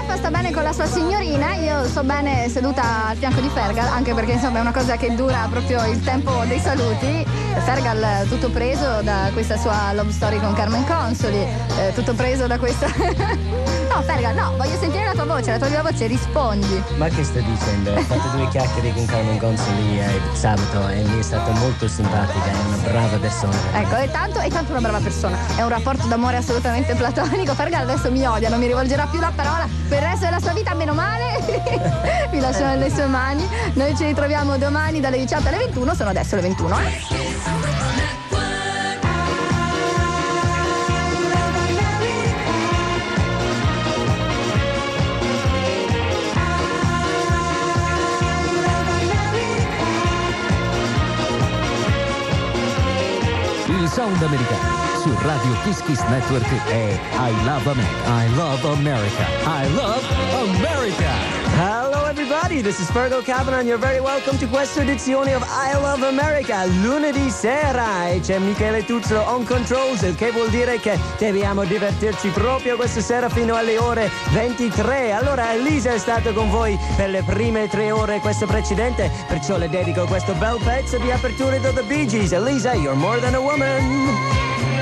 Raffa sta bene con la sua signorina, io sto bene seduta al fianco di Fergal, anche perché insomma è una cosa che dura proprio il tempo dei saluti. Fergal tutto preso da questa sua love story con Carmen Consoli, tutto preso da questa... No, Fergal, no, voglio sentire la tua viva voce, rispondi. Ma che sto dicendo? Ho fatto 2 chiacchiere con Carmen Consoli sabato e mi è stata molto simpatica, è una brava persona. Ecco, è tanto una brava persona. È un rapporto d'amore assolutamente platonico. Fergal adesso mi odia, non mi rivolgerà più la parola per il resto della sua vita, meno male. Vi lascio nelle sue mani. Noi ci ritroviamo domani dalle 18 alle 21, sono adesso le 21. Il sound americano su Radio Kiss Kiss Network è I Love America. I Love America. I Love America. Hello everybody, this is Fergal Cavanagh and you're very welcome to questa edizione of I Love America, lunedì sera, e c'è Michele Tuzzo on controls, il che vuol dire che dobbiamo divertirci proprio questa sera fino alle ore 23. Allora Elisa è stata con voi per le prime 3 ore questa precedente, perciò le dedico questo bel pezzo di apertura da The Bee Gees. Elisa, you're more than a woman.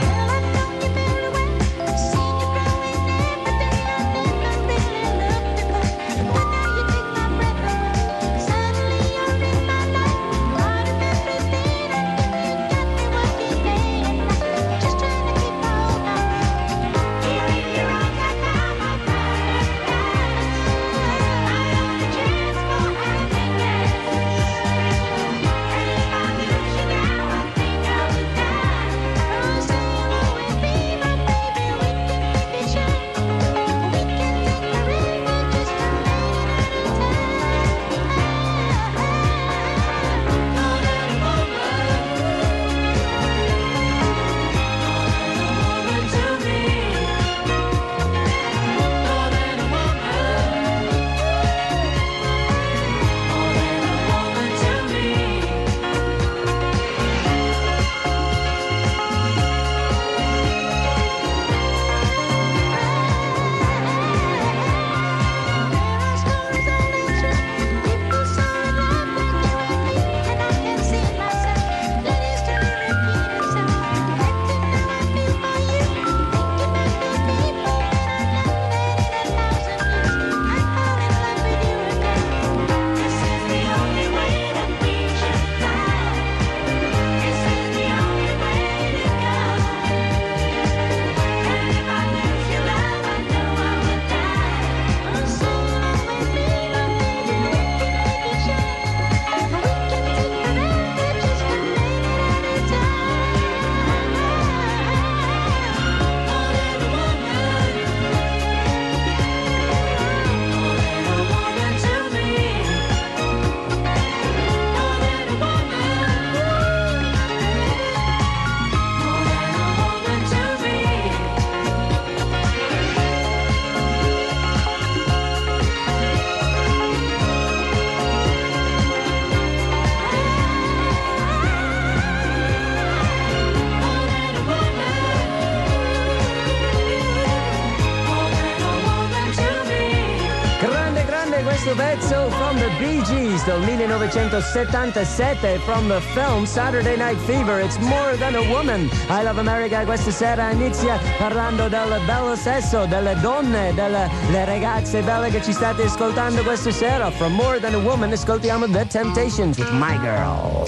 Pezzo from the Bee Gees del 1977 from the film Saturday Night Fever. It's More Than a Woman. I Love America questa sera inizia parlando del bello sesso, delle donne, delle ragazze belle che ci state ascoltando questa sera. From More Than a Woman ascoltiamo The Temptations with My Girl.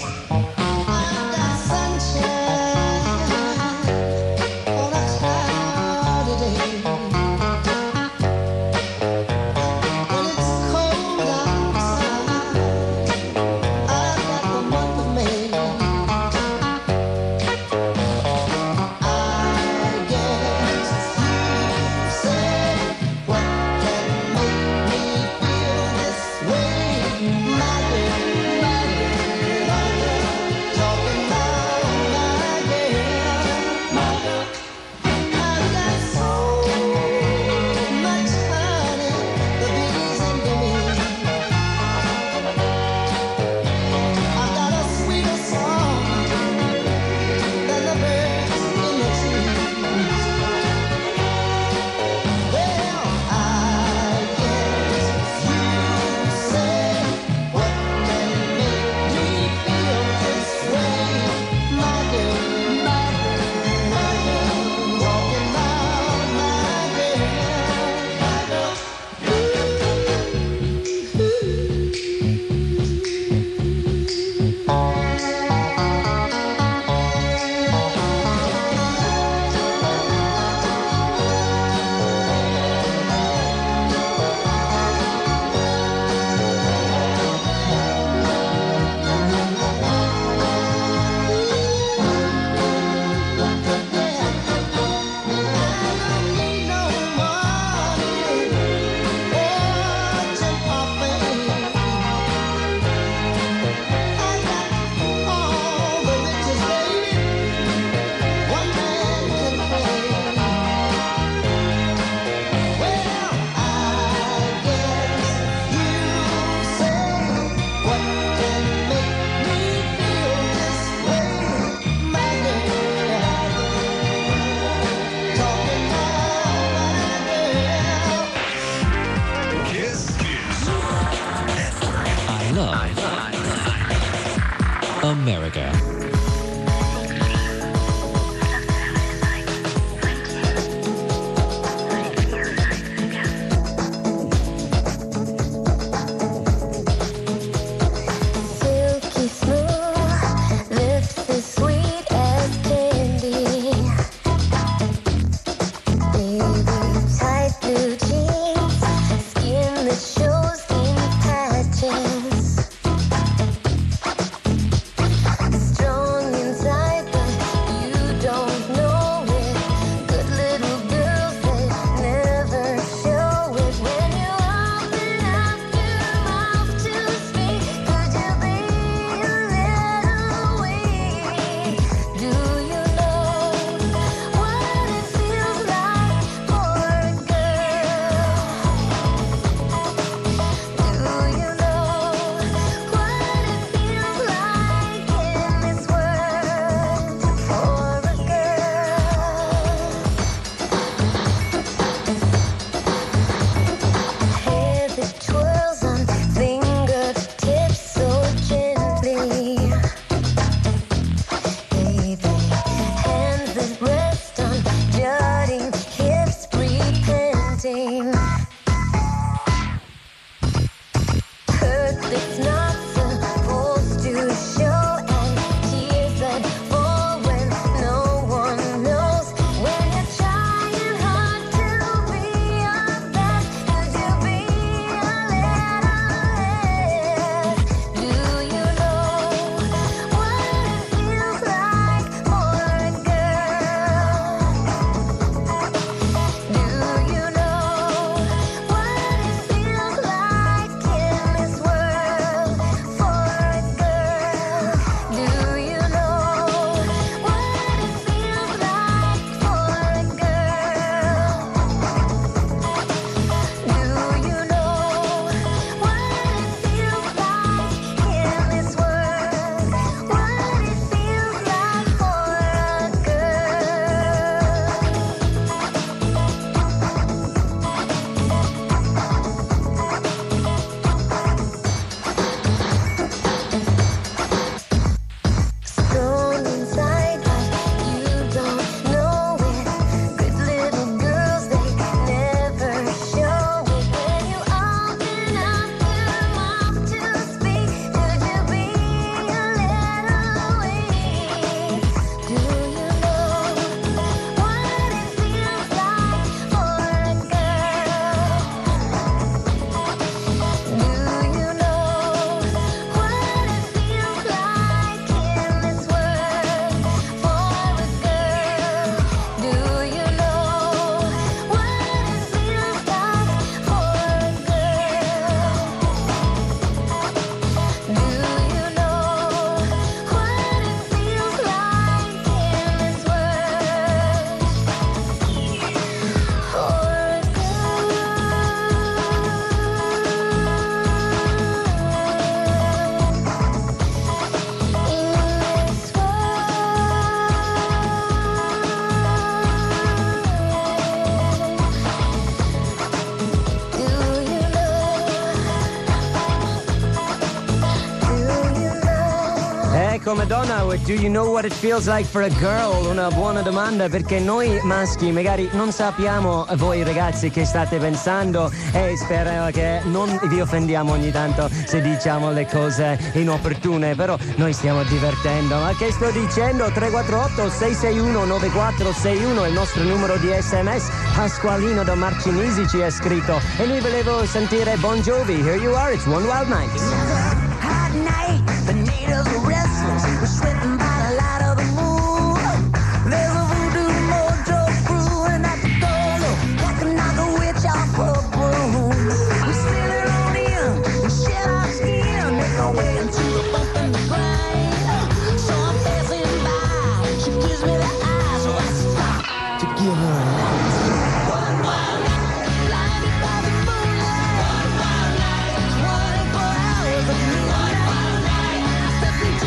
America. Madonna, do you know what it feels like for a girl? Una buona domanda, perché noi maschi magari non sappiamo voi ragazzi che state pensando, e spero che non vi offendiamo ogni tanto se diciamo le cose inopportune, però noi stiamo divertendo. Ma che sto dicendo? 348-661-9461 è il nostro numero di SMS. Pasqualino da Marcinisi ci ha scritto e lui volevo sentire Bon Jovi. Here you are, it's One Wild Night. Hot night, the natives were restless. We're sweating by the light of the moon. There's a voodoo mojo brewing at the door. That can knock a witch off a broom. We sail it on in, we shed our skin, make our way into the bump and the grind. So I'm passing by, she gives me the eye, so I stop to give her a light. One wild night, blinded by the moonlight. One wild night, 24 hours of midnight. One wild night, I stepped into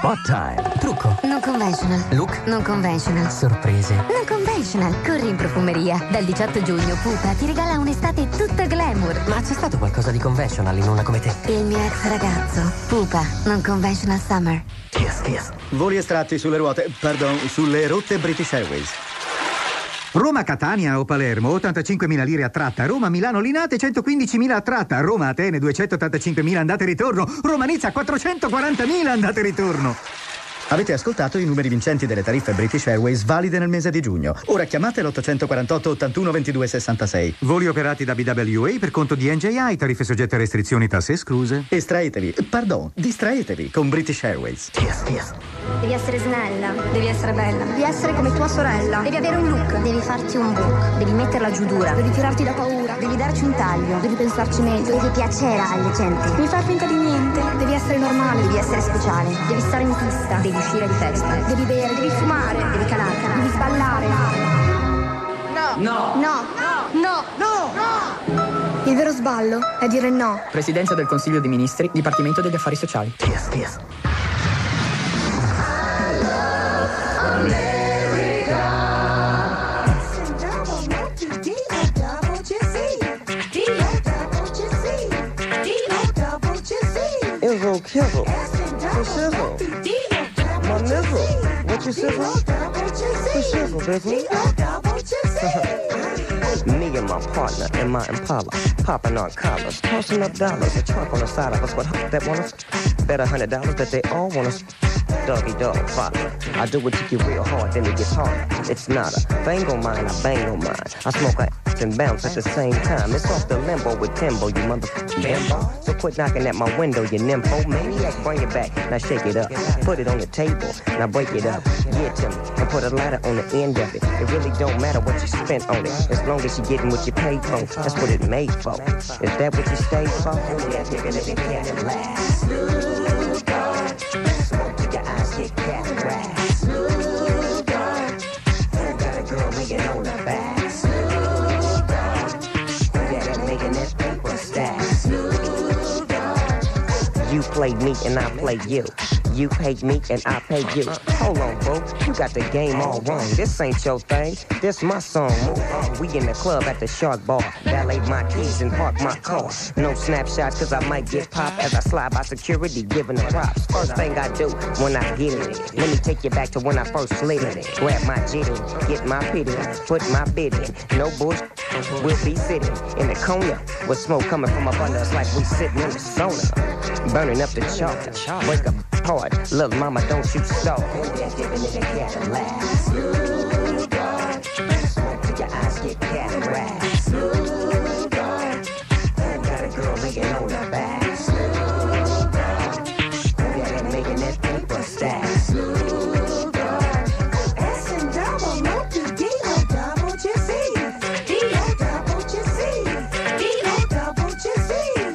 Hot time. Trucco. Non conventional. Look. Non conventional. Sorprese. Non conventional. Corri in profumeria. Dal 18 giugno Pupa ti regala un'estate tutta glamour. Ma c'è stato qualcosa di conventional in una come te? Il mio ex ragazzo. Pupa. Non conventional summer. Kiss. Voli estratti sulle ruote, sulle rotte British Airways. Roma-Catania o Palermo, 85.000 lire a tratta. Roma-Milano Linate, 115.000 a tratta. Roma-Atene, 285.000 andate e ritorno. Roma-Nizza, 440.000 andate e ritorno. Avete ascoltato i numeri vincenti delle tariffe British Airways valide nel mese di giugno. Ora chiamate l'848 81 22 66. Voli operati da BWA per conto di NJI, tariffe soggette a restrizioni, tasse escluse. Distraetevi con British Airways. Kiss. Devi essere snella, devi essere bella, devi essere come tua sorella, devi avere un look, Devi farti un book. Devi metterla giù dura. devi tirarti da paura, Devi darci un taglio. devi pensarci meglio, Devi piacere alle gente. devi far finta di niente, devi essere normale, Devi essere speciale. devi stare in pista, Devi uscire di festa. devi bere, devi fumare, Devi calare. devi sballare. No. Il vero sballo è dire no. Presidenza del Consiglio dei Ministri, Dipartimento degli Affari Sociali. Kiss. Izzo, kizzle, for shizzle, my nizzle, what you sizzle? For shizzle, baby. Me and my partner in my Impala, popping on collars, tossing up dollars, a trunk on the side of us, but that want us, bet $100 that they all want us. Doggy dog father, I do it to you real hard, then it gets hard. It's not a bang on mine, I bang on mine. I smoke a and bounce at the same time. It's off the limbo with Timbo, you motherfucking bimbo. So quit knocking at my window, you nympho. Maniac, bring it back, now shake it up. Put it on the table, now break it up. Get to me, and put a ladder on the end of it. It really don't matter what you spent on it, as long as you're getting what you paid for. That's what it made for. Is that what you stayed for? Smoke till your eyes get cataracts. Smooth dog. Who got a girl ringing on the back? Smooth dog. Who got it making that paper stack? Smooth dog. You play me and I play you. You pay me and I pay you. Hold on, bro. You got the game all wrong. This ain't your thing. This my song. Move on. We in the club at the Shark Bar. Valet my keys and park my car. No snapshots cause I might get popped as I slide by security giving the props. First thing I do when I get in it. Let me take you back to when I first slid in it. Grab my jitty, get my pity, put my bid in. No bullshit. We'll be sitting in the corner with smoke coming from up under us like we sitting in the sauna. Burning up the chalk. Wake up hard. Little mama, don't you start. Giving it a Cadillac. Smooth dog. Smoke till your eyes get cataracts. Smooth dog. Got a girl ringing on the back. Smooth dog. Got it making that paper stack. Smooth dog. S and double, multi-D-O, double G-C. D-O, double G-C. D-O, double G-C.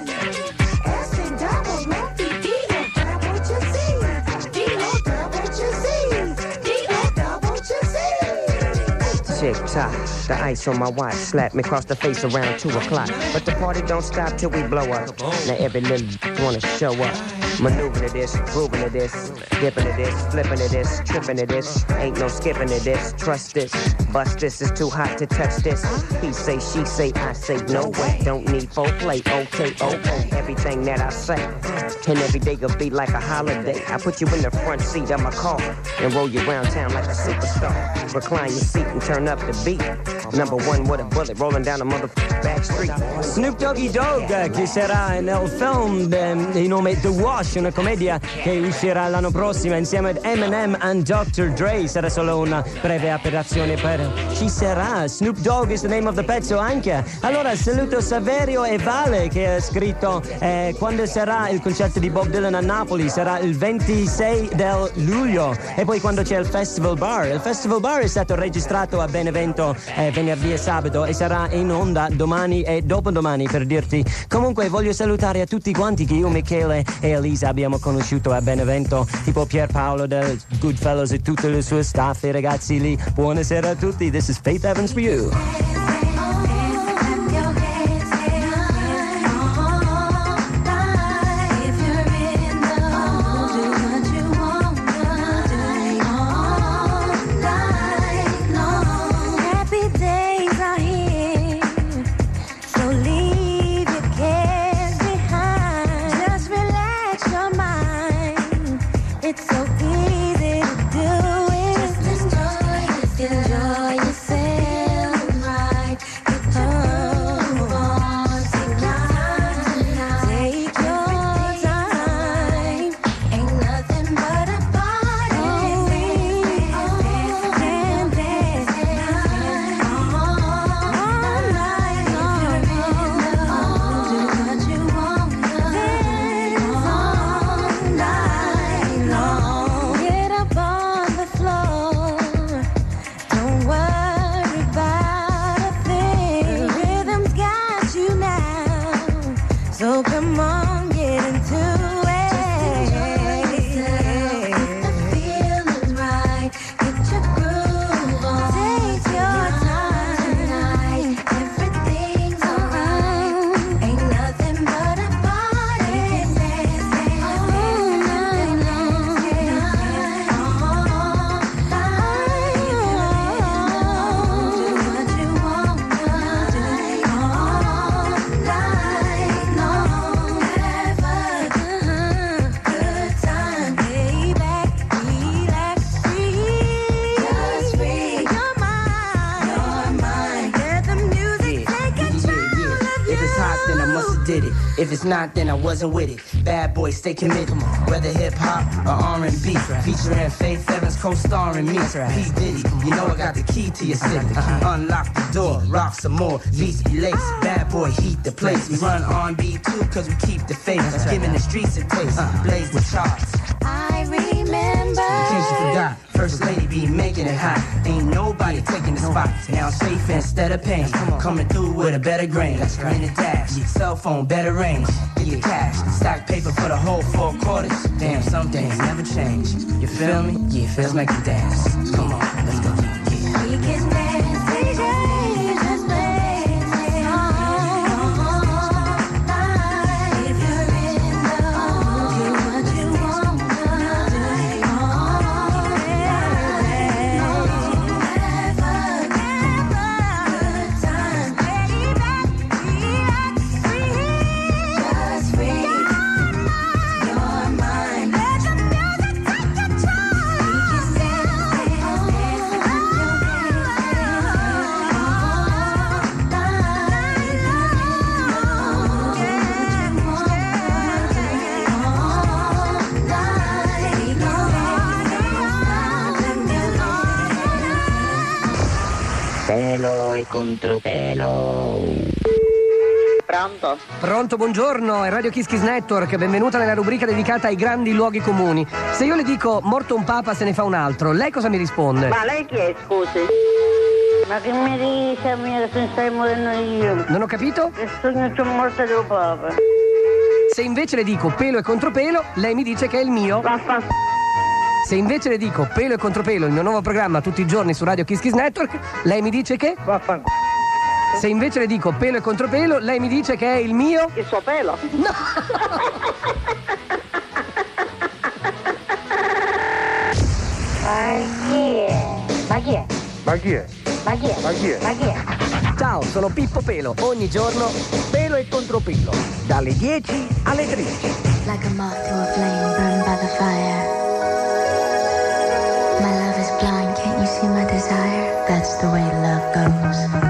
S and double, multi-D-O, double G-C. D-O, double G-C. D-O, double G-C. Chick top, the ice on my watch slapped me across the face around 2 o'clock. But the party don't stop till we blow up. Now every little wanna show up. Maneuvering to this, grooving to this, dipping to this, flipping to this, tripping to this. Ain't no skipping to this, trust this. Bust this, is too hot to touch this. He say, she say, I say, no way. Don't need foreplay, okay, everything that I say. And every day will be like a holiday. I put you in the front seat of my car and roll you around town like a superstar. Recline your seat and turn up the beat. Number one with a bullet rolling down the motherfucking back street. Snoop Doggy Dogg, che sarà nel film di nome The Wash, una commedia che uscirà l'anno prossimo insieme ad Eminem e Dr. Dre. Sarà solo una breve apparizione per ci sarà. Snoop Dogg is the name of the pezzo anche. Allora saluto Saverio e Vale che ha scritto quando sarà il concerto di Bob Dylan a Napoli. Sarà il 26 del luglio. E poi quando c'è il Festival Bar. Il Festival Bar è stato registrato a Benevento venerdì e sabato e sarà in onda domani e dopodomani, per dirti. Comunque voglio salutare a tutti quanti che io, Michele e Elisa abbiamo conosciuto a Benevento, tipo Pierpaolo del Goodfellas e tutto il suo staff, i ragazzi lì. Buonasera a tutti, this is Faith Evans for you. So come on, get into it. If it's not, then I wasn't with it. Bad boy, stay committed. Whether hip hop or R&B, featuring Faith Evans, co-starring me. P. Diddy, you know I got the key to your city. Unlock the door, rock some more. Beats be laced, bad boy, heat the place. We run R&B too, cause we keep the faith. Giving the streets a taste, blaze the charts. I remember. In case you forgot, First Lady be making it hot. Ain't nobody taking the spot. Now safe instead of paying. Coming through with a better grain. In the dash, cell phone, better range. Get your cash, stack paper for the whole 4 quarters. Damn, some things never change. You feel me? Yeah, feels like you dance. Come on, let's go. Yeah. We can dance, DJ, just play the song. If you're in the mood, do what you want to do. Have a good time, baby. Just free your mind. Let the music take control. We can dance, Pelo e contropelo. Pronto? Pronto, buongiorno, è Radio Kiss Kiss Network, benvenuta nella rubrica dedicata ai grandi luoghi comuni. Se io le dico morto un papa se ne fa un altro, lei cosa mi risponde? Ma lei chi è, scusi? Ma che mi dice a me che stai morendo io? Non ho capito? Che sogno c'è morto di un papa. Se invece le dico pelo e contropelo, lei mi dice che è il mio. Se invece le dico pelo e contropelo, il mio nuovo programma tutti i giorni su Radio Kiss Kiss Network, lei mi dice che? Se invece le dico pelo e contropelo, lei mi dice che è il mio? Il suo pelo? No! Ma chi è? Ma chi è? Ma chi è? Ma chi è? Ma chi è? Ciao, sono Pippo Pelo. Ogni giorno pelo e contropelo. Dalle 10 alle 13. Like a moth to a flame burned by the fire. My love is blind, can't you see my desire? That's the way love goes.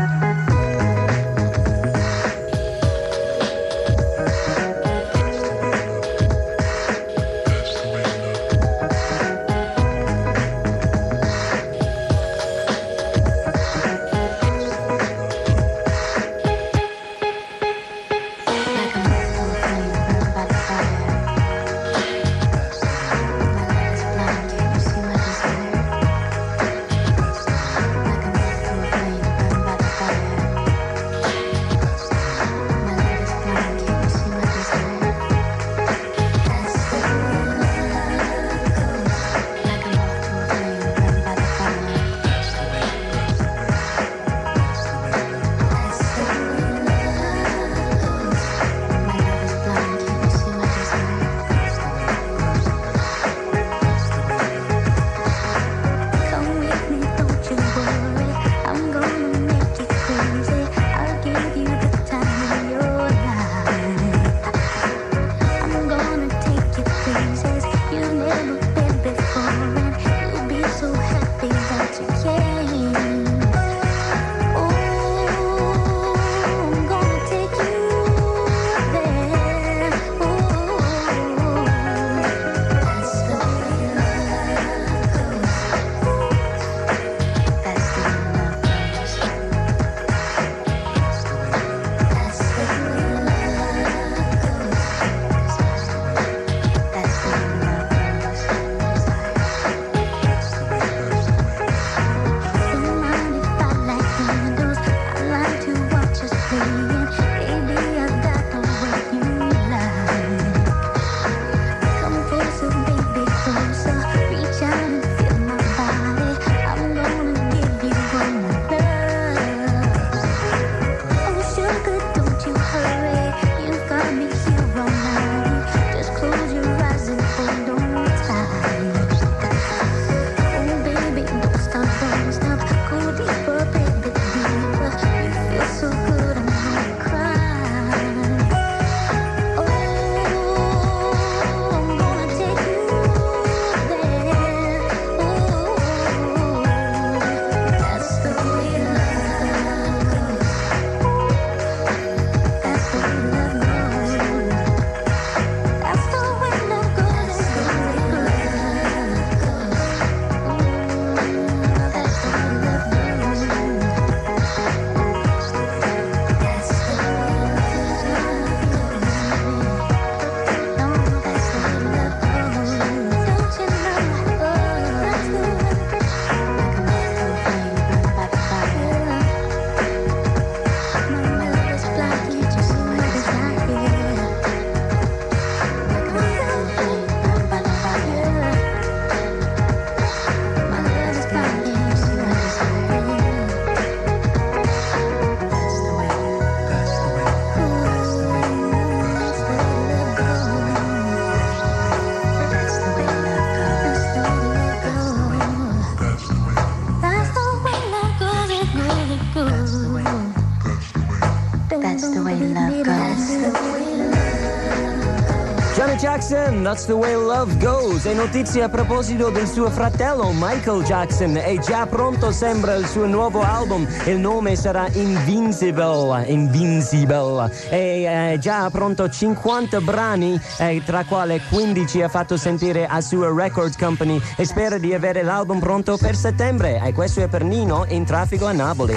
Janet Jackson, That's the Way Love Goes. E notizie a proposito del suo fratello Michael Jackson. È già pronto, sembra, il suo nuovo album. Il nome sarà Invincible. E già pronto 50 brani, tra quali 15 ha fatto sentire a sua record company, e spera di avere l'album pronto per settembre. E questo è per Nino in traffico a Napoli.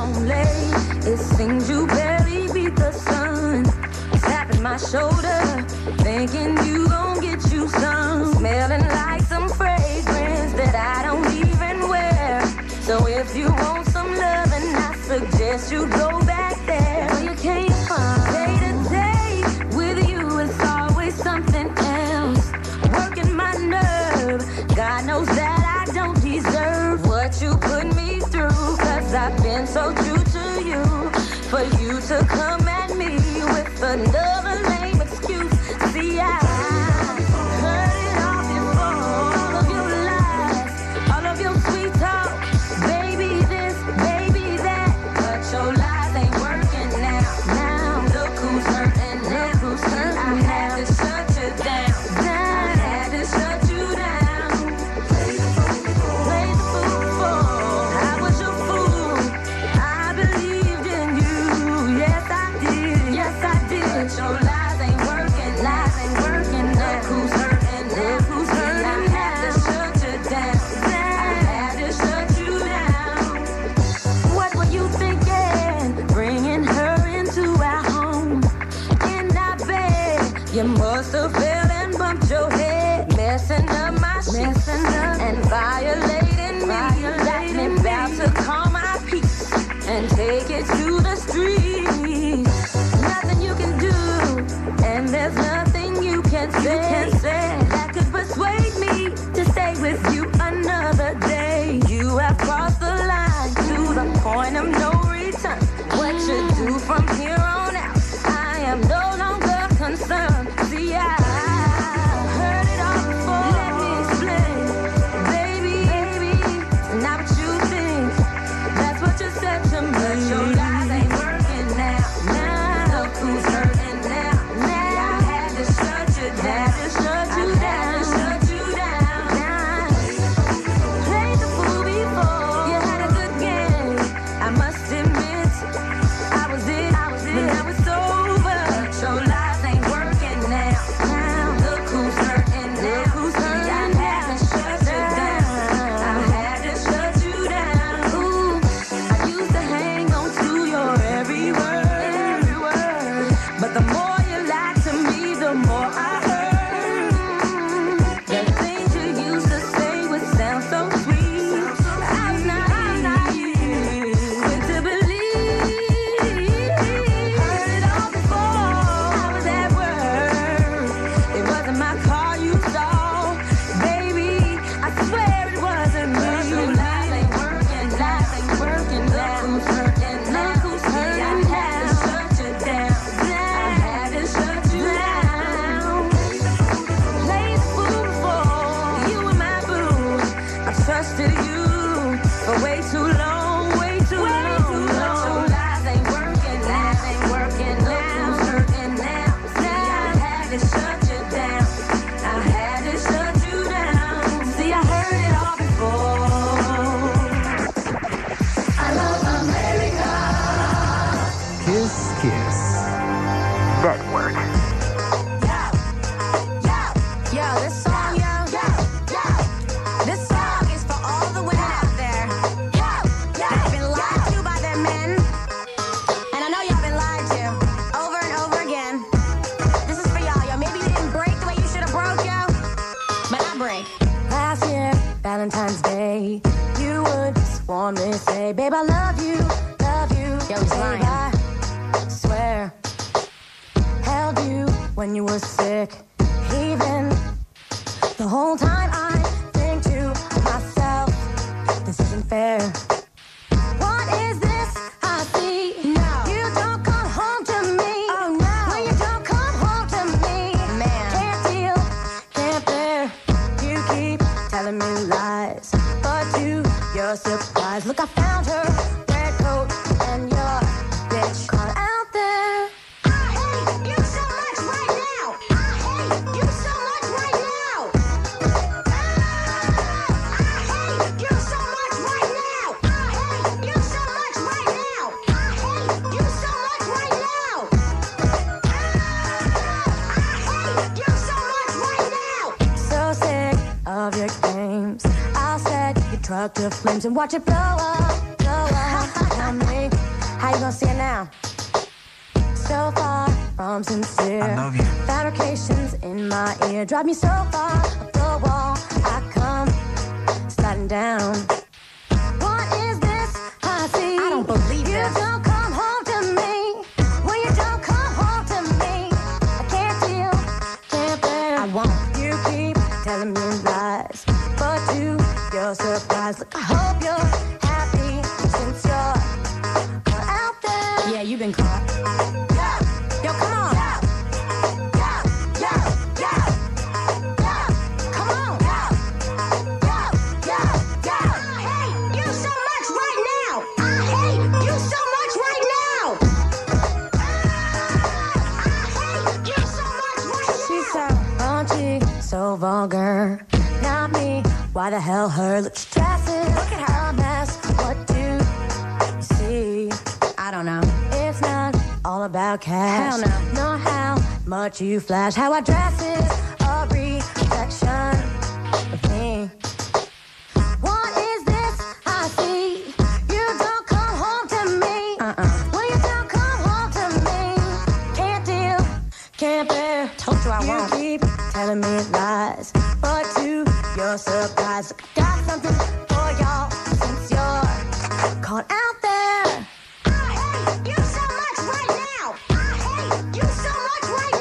It seems you barely beat the sun. Tapping my shoulder, thinking you gon' get you some. Smelling like some fragrance that I don't even wear. So if you want some loving, I suggest you go back there. Where you came from. Day to day with you, it's always something else. Working my nerve, God knows that I don't deserve what you put me through. Cause I've been so true to you. For you to come at me with another lame excuse. See, I heard it all before. All of your lies, all of your sweet talk. Baby this, baby that. But your lies ain't working now. Now, look who's hurting now. Who's hurting I had to shut you down. I had to shut you down. Play the fool for. I was your fool. I believed in you. Yes, I did. Yes, I did. But your lies ain't working. Lies ain't working. Look who's hurting now. Who's hurting I had to shut you down. I had to shut you down. What were you thinking? Bringing her into our home. In our bed. You must have fell and bumped your head. Messing up my shit. And violating me. Got me about to call my peace. And take it to the streets. Nothing you can do, and there's nothing you can say that could persuade me to stay with you another day. You have crossed the line to the point of no return. What you do from here on out, I am no longer concerned. See, I heard it all before. Let me explain, baby, it's not what you think. That's what you said to me. But your lies ain't working now. Now, look who's hurting now. Now, I had to shut you down. Shut you down. Now, played the fool before. You had a good game. I must admit, I was it. But now it's over. But your lies ain't working now. Now, look who's hurting now. I had to shut you down. I had to shut you down. Ooh, I used to hang on to your every word. But the more you lied to me, the more I heard. The things you used to say would sound so sweet. I'm naive, quick to believe. Heard it all before. I was at work. It wasn't my car you saw. Baby, I swear it wasn't me. Your lies ain't working. Look who's hurting now. Look who's hurting now. I had to shut you down. I had to shut you down. Played the fool before. You were my boo. I trusted you for way too long. Way too long. Your lies ain't working. Lies ain't working. Look who's hurting now. See, I had to shut you down. I had to shut you down. See, I heard it all before. I love America. Kiss Kiss. Network. Yo, this song, this song is for all the women out there that have been lied to by their men. And I know y'all been lied to over and over again. This is for y'all, yo. Maybe you didn't break the way you should have broke, yo. But I break. Last year, Valentine's Day, you would just warmly say, babe, I love you, love you. Yo, he's lying. I swear, held you when you were sick, even the whole time I think to myself, this isn't fair. What is this I see? No. You don't come home to me. Oh no. When you don't come home to me, man, can't deal, can't bear. You keep telling me lies, but to your surprise, look, I found her red coat and your bitch car out there. I hate you so much right now. I hate you start the flames and watch it blow up, blow up. Tell me, how you gonna see it now? So far from sincere. I love you. Fabrications in my ear drive me so far up the wall. I come sliding down. What is this I see? I don't believe you. You don't come home to me. When you don't come home to me, I can't deal, can't bear. I won't. You keep telling me lies, but to your surprise, look, I hope you're happy since you're out there. Yeah, you've been caught. Yo, come on. Come on. I hate you so much right now. I hate you so much right now. I hate you so much right now. She's so raunchy, so vulgar. Not me. Why the hell her? Look, she dresses. Look at her mess. What do you see? I don't know. It's not all about cash. Hell no. Not how much you flash. How I dress is a reflection of me. What is this I see? You don't come home to me. When you don't come home to me, can't deal, can't bear. Told you I won't. You keep telling me lies, but to your surprise, look, I got something for y'all since you're caught out there. I hate you so much right now. I hate you so much right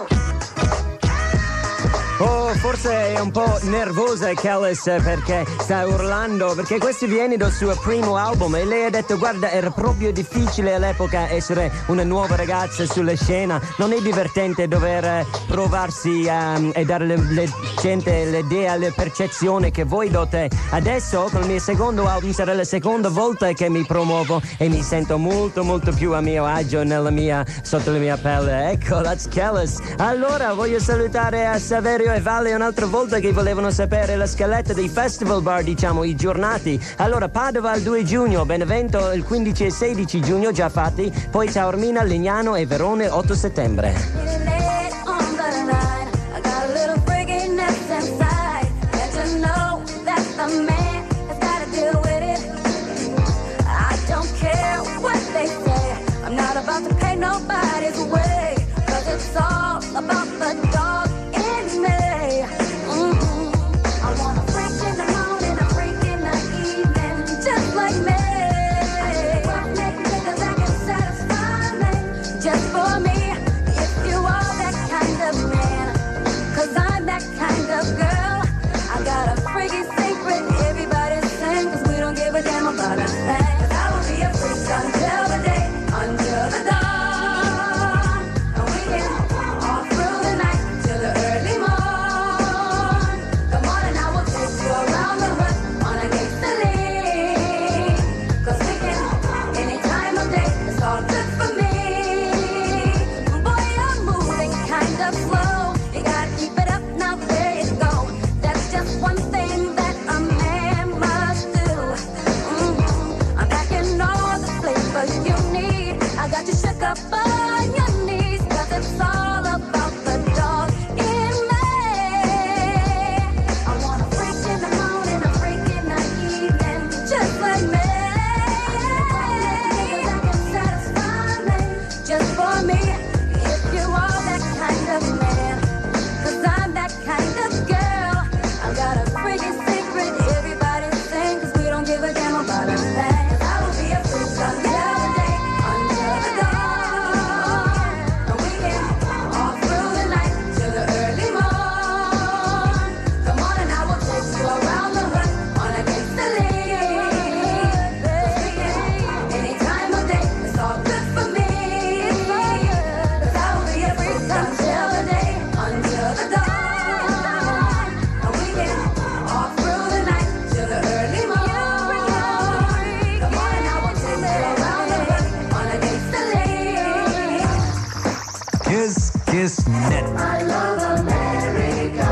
now. Oh, forse è un po' nervosa Kellis perché sta urlando, perché questo viene dal suo primo album e lei ha detto guarda era proprio difficile all'epoca essere una nuova ragazza sulla scena, non è divertente dover provarsi e dare le gente l'idea, la percezione che voi date. Adesso con il mio secondo album sarà la seconda volta che mi promuovo e mi sento molto molto più a mio agio sotto la mia pelle. Ecco, that's Kellis. Allora voglio salutare a Saverio e Valle un'altra volta che volevano sapere la scaletta dei festival bar, diciamo i giornati. Allora Padova il 2 giugno, Benevento il 15 e 16 giugno già fatti, poi Taormina, Legnano e Verone 8 settembre. Nobody's way, 'cause it's all about the dog in me. I want a freak in the morning, a freak in the evening, just like me. I make niggas that can satisfy me, just for me. If you are that kind of man, 'cause I'm that kind of girl. I got a freaky secret, everybody's saying, 'cause we don't give a damn about a thing. 'Cause I will be a freak until the day, until the dawn. Up on your knees, 'cause it's all about the dog in me. I want a freak in the morning, a freak in the evening, just like me. Niggas that can satisfy me, just for me. If you are that kind of man, 'cause I'm that kind of girl. I got a freaky secret, everybody's saying, 'cause we don't give a damn about a thing. 'Cause I will be a freak until the day, until the dawn. Kiss Network. I love America.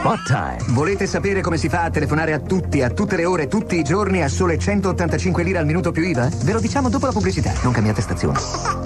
Spot Time. Volete sapere come si fa a telefonare a tutti, a tutte le ore, tutti i giorni, a sole 185 lire al minuto più IVA? Ve lo diciamo dopo la pubblicità. Non cambiate stazione.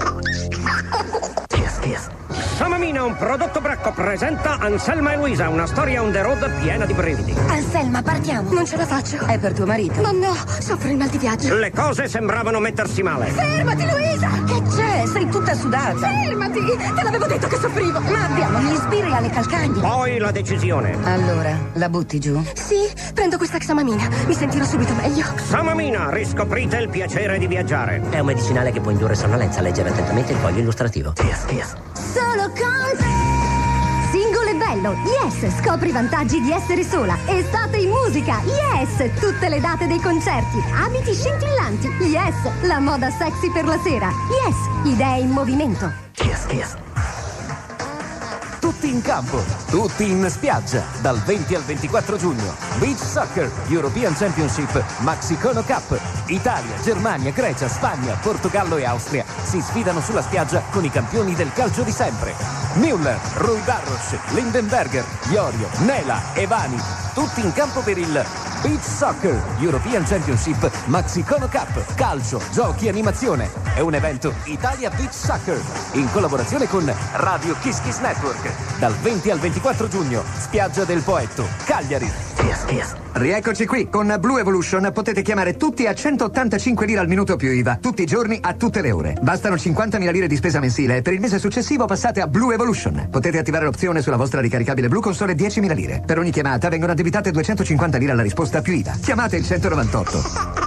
Samamina, un prodotto Bracco, presenta Anselma e Luisa, una storia on the road piena di brividi. Anselma, partiamo. Non ce la faccio. È per tuo marito. Ma no, soffro il mal di viaggio. Le cose sembravano mettersi male. Fermati, Luisa! Che c'è? Sei tutta sudata. Fermati! Te l'avevo detto che soffrivo. Ma abbiamo gli spiri alle calcagni. Poi la decisione. Allora, la butti giù? Sì, prendo questa Xamamina. Mi sentirò subito meglio. Samamina, riscoprite il piacere di viaggiare. È un medicinale che può indurre sonnolenza. Leggere attentamente il foglio illustrativo. Solo con te. Singolo e bello. Yes, scopri i vantaggi di essere sola. Estate in musica. Yes, tutte le date dei concerti. Abiti scintillanti. Yes, la moda sexy per la sera. Yes, idee in movimento. Tutti in campo, tutti in spiaggia, dal 20 al 24 giugno. Beach Soccer, European Championship, Maxicono Cup. Italia, Germania, Grecia, Spagna, Portogallo e Austria si sfidano sulla spiaggia con i campioni del calcio di sempre. Müller, Rui Barros, Lindenberger, Iorio, Nela e Vani. Tutti in campo per il Beach Soccer, European Championship, Maxicono Cup. Calcio, giochi, animazione. È un evento Italia Beach Soccer in collaborazione con Radio Kiss Kiss Network. Dal 20 al 24 giugno, spiaggia del Poetto, Cagliari. Rieccoci qui, con Blue Evolution potete chiamare tutti a 185 lire al minuto più IVA, tutti i giorni, a tutte le ore. Bastano 50.000 lire di spesa mensile e per il mese successivo passate a Blue Evolution. Potete attivare l'opzione sulla vostra ricaricabile blu con sole 10.000 lire. Per ogni chiamata vengono addebitate 250 lire alla risposta più IVA. Chiamate il 198.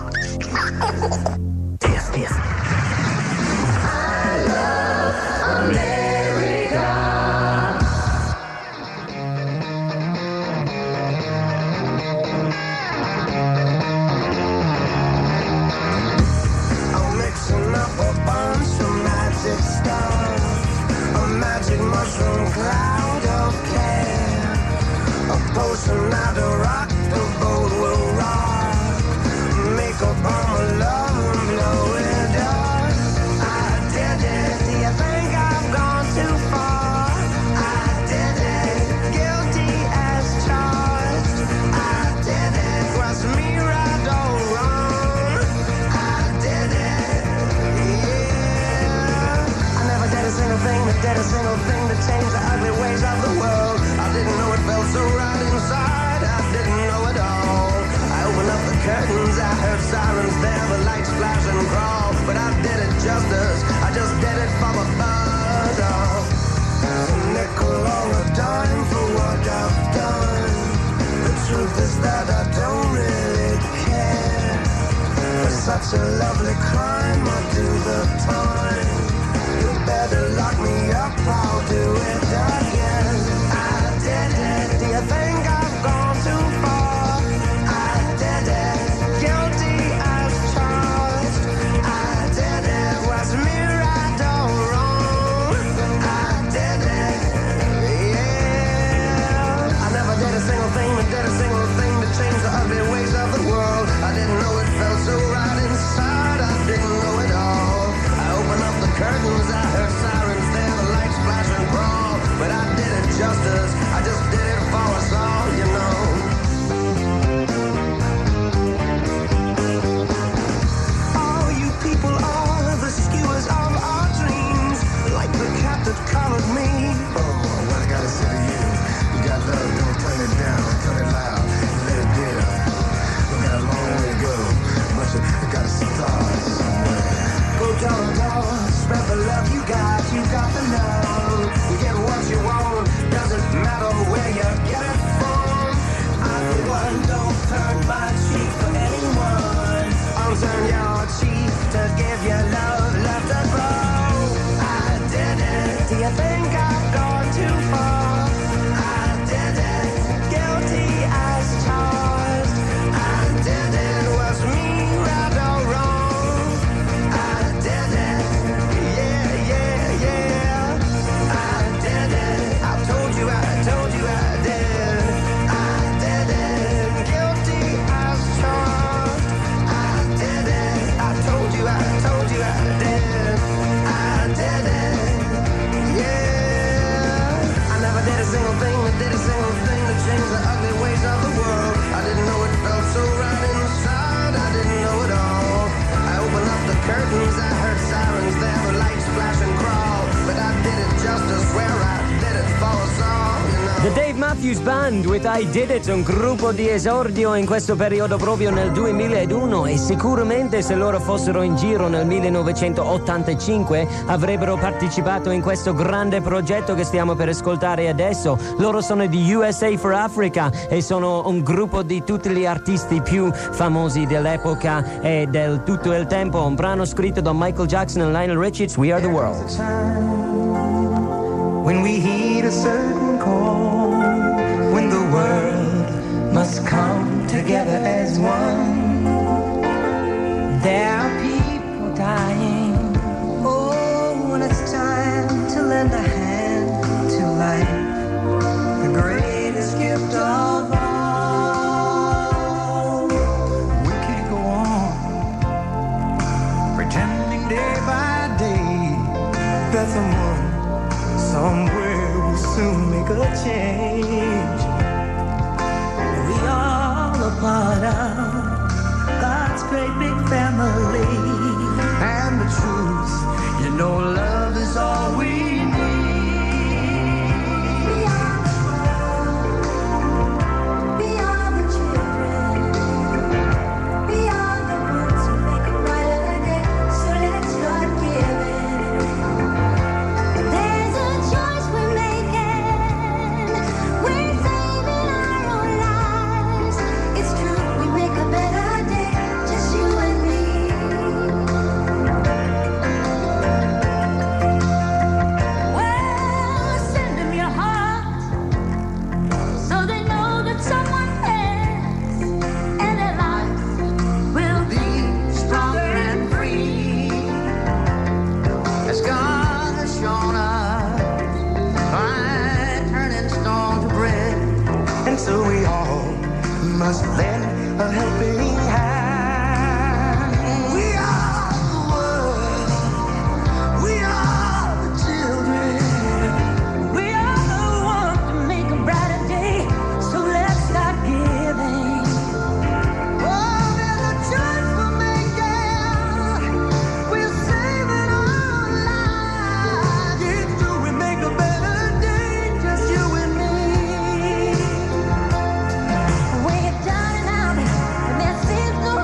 Mushroom cloud of care, a potion now to rock the boat will rock. Make up all my love and blow it up. I did it. Do you think I've gone too far? I did it. Guilty as charged. I did it. Was me right or wrong? I did it. Yeah. I never did a single thing that did a single thing. Change the ugly ways of the world. I didn't know it felt so right inside. I didn't know it all. I opened up the curtains, I heard sirens there, the lights flash and crawl. But I did it justice, I just did it for the buzz of a nickel or a dime for what I've done. The truth is that I don't really care. For such a lovely crime, I'll do the time. Better lock me up, I'll do it again. I did it. Do you think I've gone too far? I did it. Guilty as charged. I did it. Was me right or wrong? I did it. Yeah. I never did a single thing that did a single thing to change the ugly ways of the world. I didn't know it felt so right inside. I didn't know it all. Matthews Band with I Did It, un gruppo di esordio in questo periodo proprio nel 2001, e sicuramente se loro fossero in giro nel 1985 avrebbero partecipato in questo grande progetto che stiamo per ascoltare adesso. Loro sono di USA for Africa e sono un gruppo di tutti gli artisti più famosi dell'epoca e del tutto il tempo. Un brano scritto da Michael Jackson e Lionel Richie, We Are the World. When we heed a certain call, when the world must come together as one, there are people dying. Oh, when it's time to lend a hand to life, the greatest gift of all. We can't go on pretending day by day that someone somewhere will soon make a change. We all a part of God's great big family. And the truth, you know, love is all we need. We are the children. We are the ones who make a brighter day. So let's start giving. There's a choice we're making. We're saving our own lives. It's true, we make a better day, just you and me. Well, send them your heart, so they know that someone cares, and their lives will be stronger and free. As God has shown us by turning stone to bread, and so we all must lend a helping hand. We are the world. We are the children. We are the ones to make a brighter day. So let's start giving. Oh, there's a choice we're making. We're saving our lives. It's true, we make a better day, just you and me. When you're down and out, and there seems no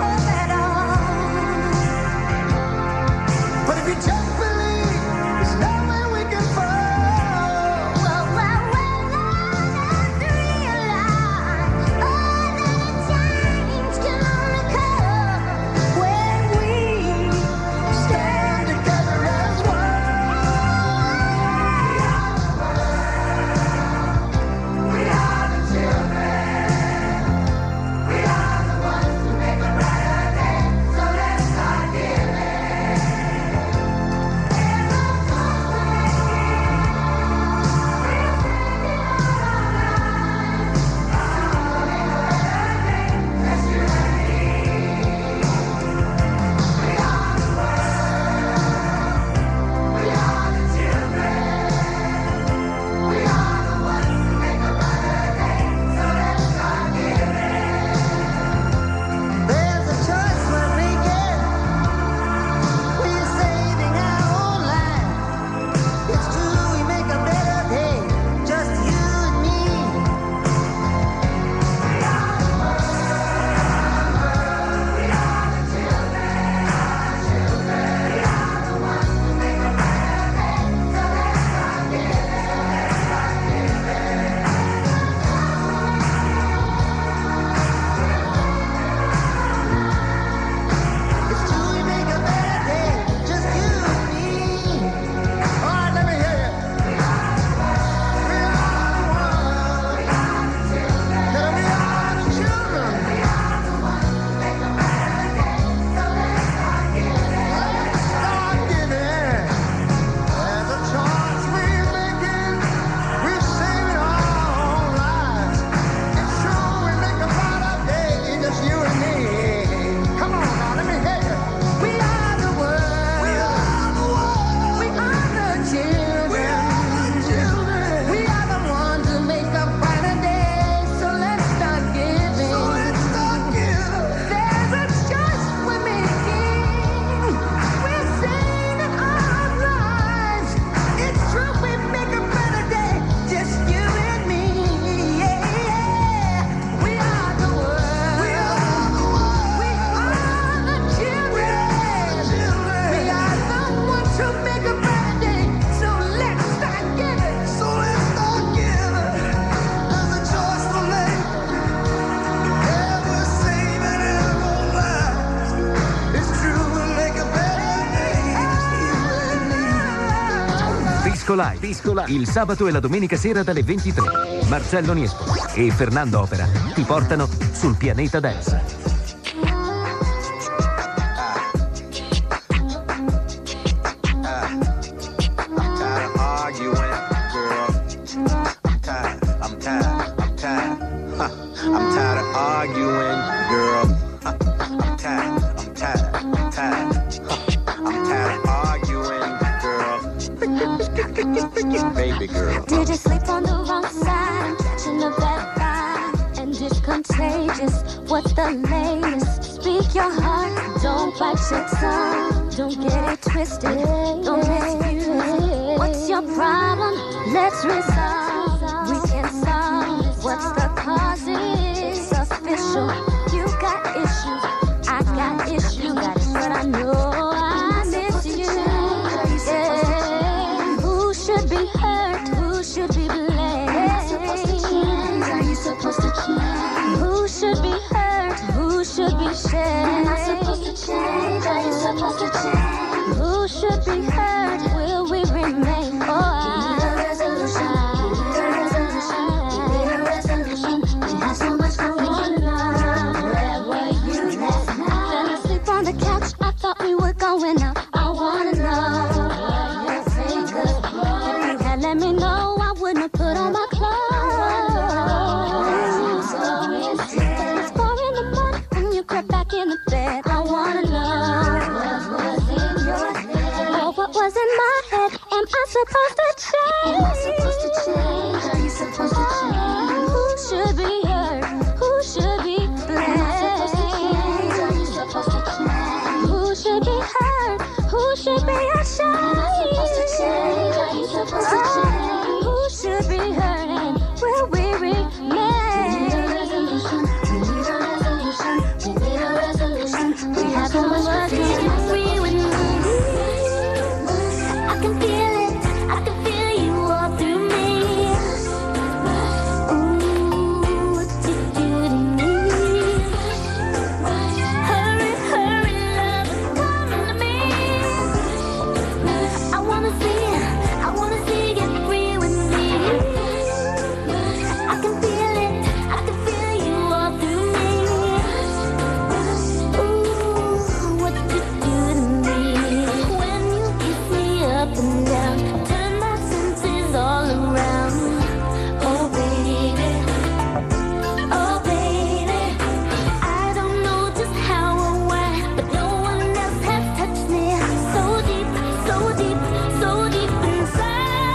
Disco Live. Il sabato e la domenica sera dalle 23. Marcello Niespolo e Fernando Opera ti portano sul pianeta Dance. I'm tired of arguing, girl. I'm tired of arguing, girl. Baby girl. Did you sleep on the wrong side? Catching a bad vibe, and it's contagious. What's the latest? Speak your heart, don't bite your tongue. Don't get it twisted, don't misuse it. What's your problem? Let's resolve. We can solve. What's the cause? It's official. You got issues, I got issues, but I know I miss you. Yeah. Who should be hurt? Who should be blamed? Are you supposed to change? Who should be hurt? Who should be shamed? Am I supposed to change? Are you supposed to change? Who should be hurt? Will we remain? Oh, we need a resolution. We need a resolution. We have so much going on. Where were you last night? Fell asleep on the couch. I thought we were going out. I wanna know what you think of me. If you had let me know, I wouldn't have put on my clothes. It's 4 in the morning when you crept back in the bed. I wanna know what was in your head. Oh, what was in my head? Am I supposed to change? Am I supposed to change? Are you supposed to change? Who should be hurt? Who should be blamed? Am I supposed to change? Are you supposed to change? Who should be hurt? Who should be ashamed? Am I supposed to change? Are you supposed to change? Who should be hurt and will we remain? We need a resolution. We need a resolution. We need a resolution. We have so much work to do. Free with me. I can feel it. I can feel you all through me. Ooh, what you do to me? Hurry, hurry, love, come to me. I wanna see you free with me. I can feel it, I can feel you all through me. Ooh, what you do to me? When you kiss me up and down, turn my senses all around. Oh baby, I don't know just how or why, but no one else has touched me so deep, so deep, so deep inside.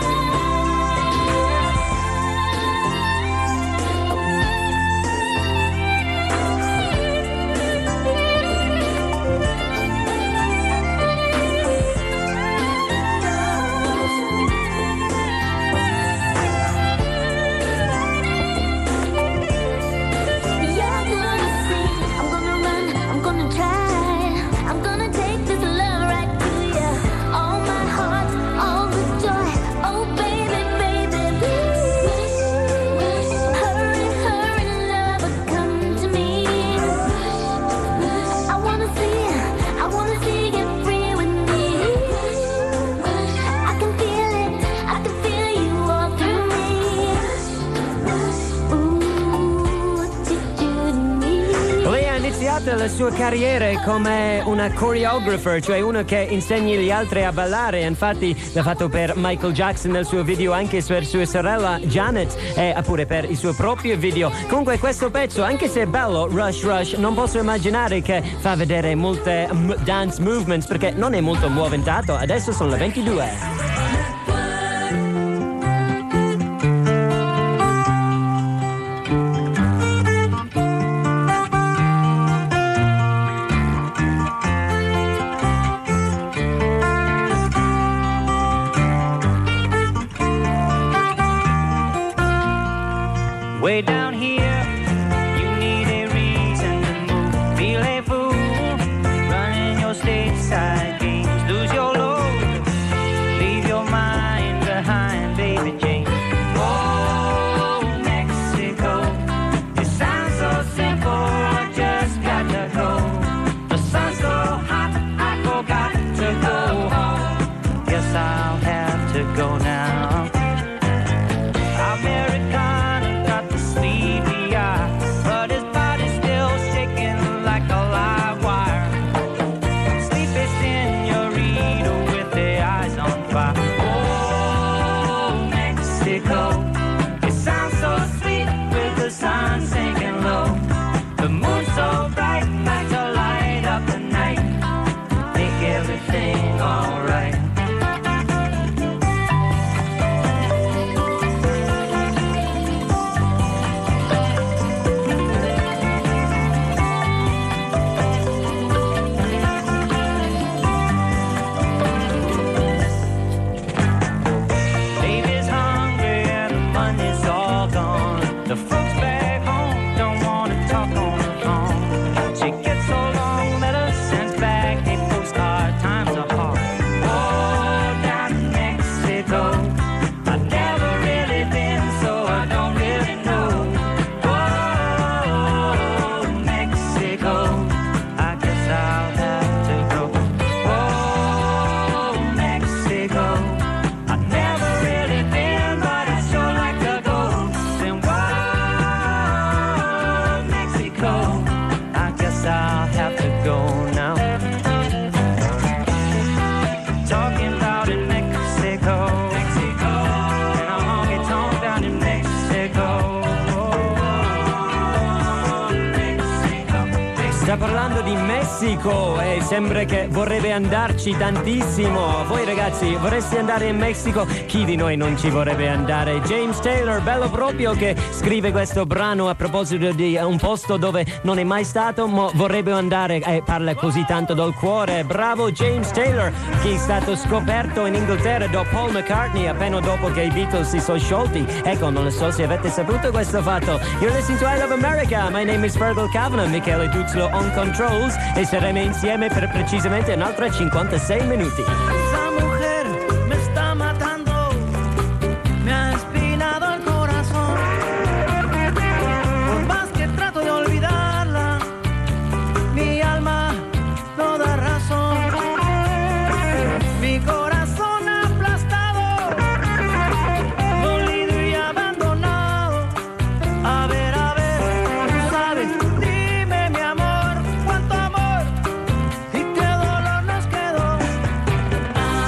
You're gonna see, I'm gonna run, I'm gonna try, I'm gonna take this love right to you. All my heart, all the joy, oh baby, baby, please. Hurry, hurry, love, come to me. I wanna see you free with me. I can feel you all through me. Ooh, what you do to me? Lei ha iniziato la sua carriera come una choreographer, cioè uno che insegna gli altri a ballare. Infatti l'ha fatto per Michael Jackson nel suo video, anche per sua sorella Janet e pure per il suo proprio video. Comunque questo pezzo, anche se è bello, Rush Rush, non posso immaginare che fa vedere molte dance movements perché non è molto movimentato. Adesso sono le 22. Way down here, you need a reason to move. Feel a fool, running your stateside games. Lose your load, leave your mind behind, baby Jane. Oh, Mexico, it sounds so simple, I just got to go. The sun's so hot, I forgot to go home. Guess I'll have to to go now. Americana got the sleepy eye, but his body's still shaking like a live wire. Sleepy senorita with the eyes on fire. Oh, Mexico, it sounds so sweet with the sun sinking low. The moon's so bright, like to light up the night, make everything alright. Baby's hungry and the money's all gone. The folks back home don't wanna talk on the phone. She gets so long that her sends back a postcard. Times are hard. Oh, down in Mexico, I've never really been, so I don't really know. Oh, Mexico, I guess I'll have to go. Oh, Mexico, I've never really been, but I sure like to go. Then whoa, Mexico, I guess I'll have to go now. Talking about in Mexico, and a honky tonk down in Mexico. Sta parlando di Messico e sembra che vorrebbe andarci tantissimo. Voi ragazzi vorreste andare in Messico? Chi di noi non ci vorrebbe andare? James Taylor, bello proprio, che scrive questo brano a proposito di un posto dove non è mai stato ma vorrebbe andare e parla così tanto dal cuore. Bravo James Taylor, che è stato scoperto in Inghilterra da Paul McCartney appena dopo che i Beatles si sono sciolti. Ecco, non so se avete saputo questo fatto. You're listening to I Love America. My name is Fergal Kavanagh, Michele Tuzzlo on controls e saremo insieme per precisamente un'altra 56 minuti. Esa mujer me está matando, me ha espinado el corazón. Por más que trato de olvidarla, mi alma no da razón. Mi corazón aplastado, dolido y abandonado. A ver, tú sabes, dime mi amor, cuánto amor y qué dolor nos quedó.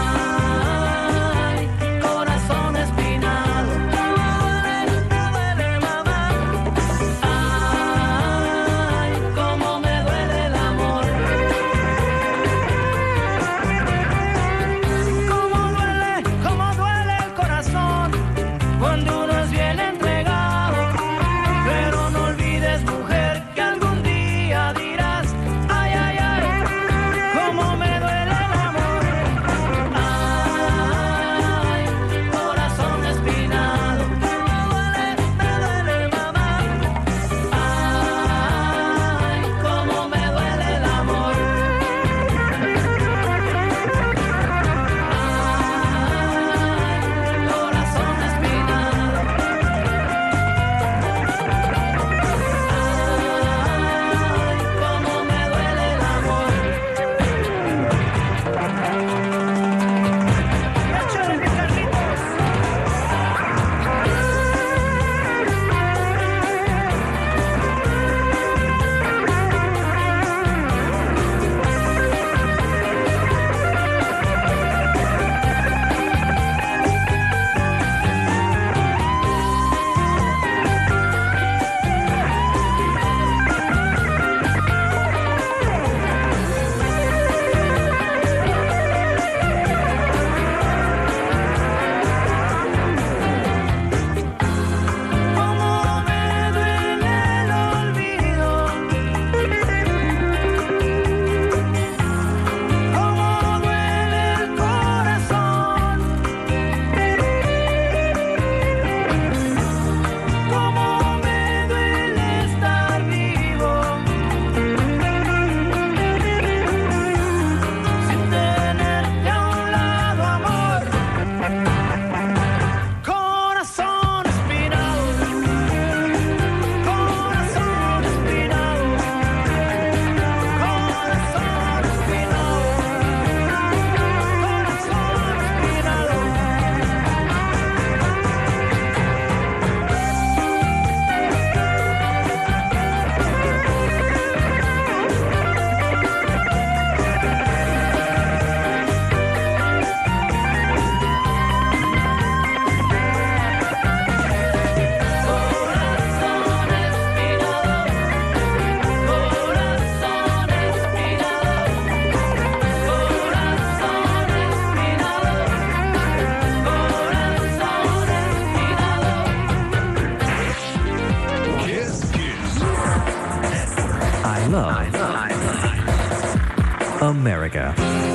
America.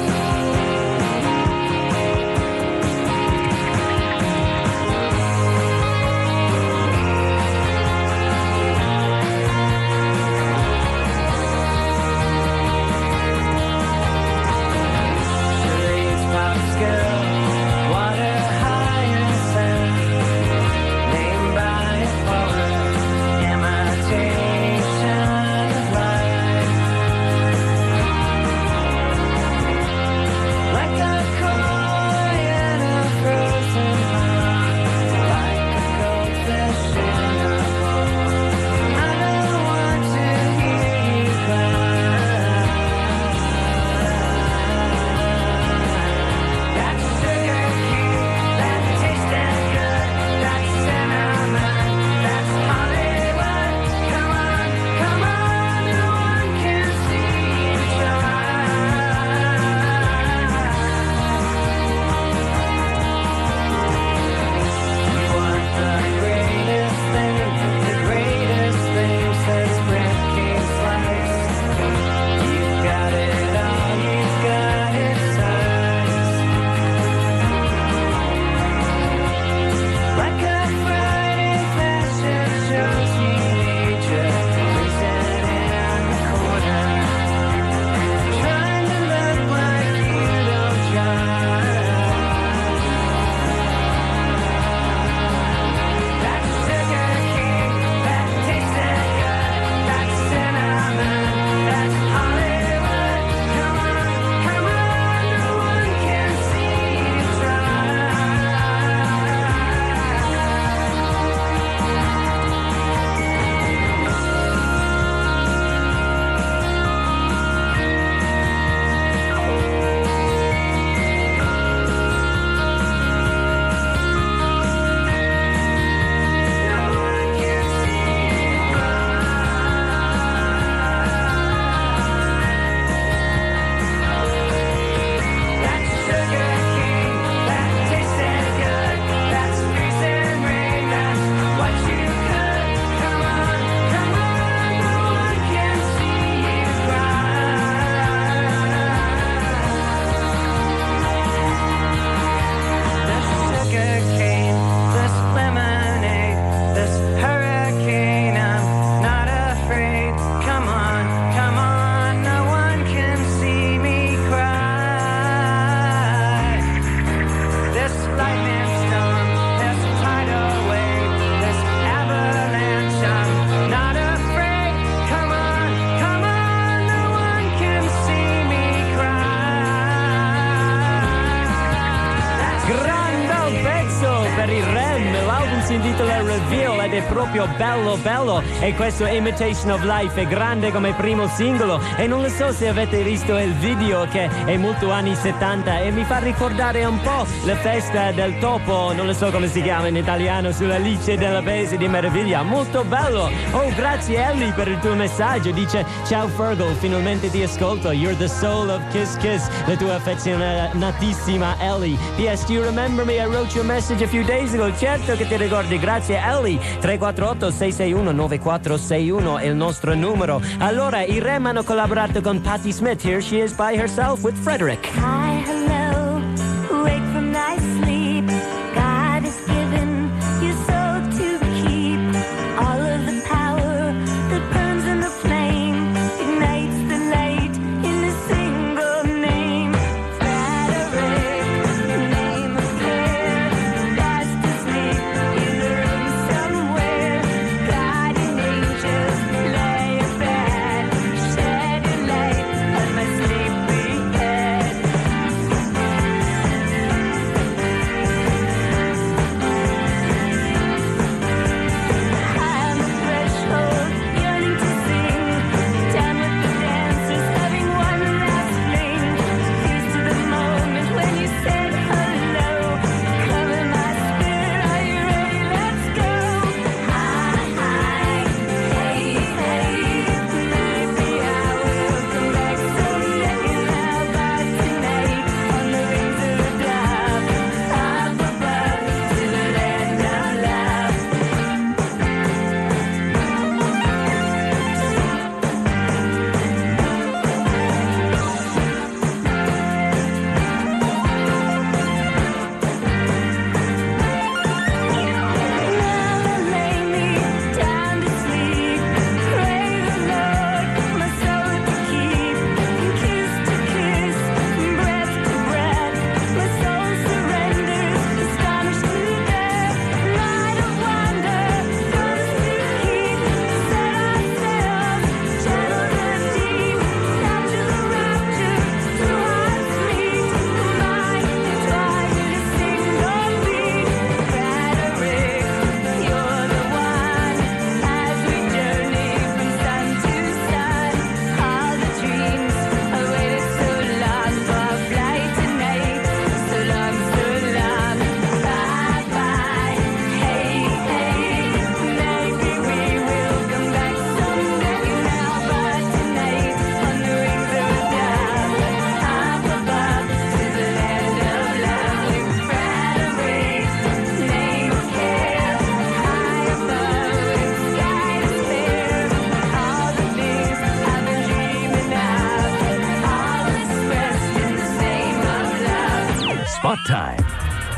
si intitola Reveal ed è proprio bello bello, e questo Imitation of Life è grande come primo singolo, e non lo so se avete visto il video che è molto anni 70 e mi fa ricordare un po' la festa del topo, non lo so come si chiama in italiano, sulla Lice della Paese di Meraviglia, molto bello. Oh, grazie Ellie per il tuo messaggio, dice ciao Fergal, finalmente ti ascolto, you're the soul of Kiss Kiss, la tua affezionatissima Ellie. P.S. do you remember me? I wrote you a message a few days ago. Certo che ti ricordi, grazie Ellie. 348-661-9461 è il nostro numero. Allora, i Rem hanno collaborato con Patti Smith. Here she is by herself with Frederick. Hi, hello, wake from thy sleep. God has given you soul to keep. All of the power that burns in the flame ignites the light in a single name. Frederick, name of prayer, fast asleep in the room somewhere. Guardian angels, lay your bed, shed your light on my sleepy head.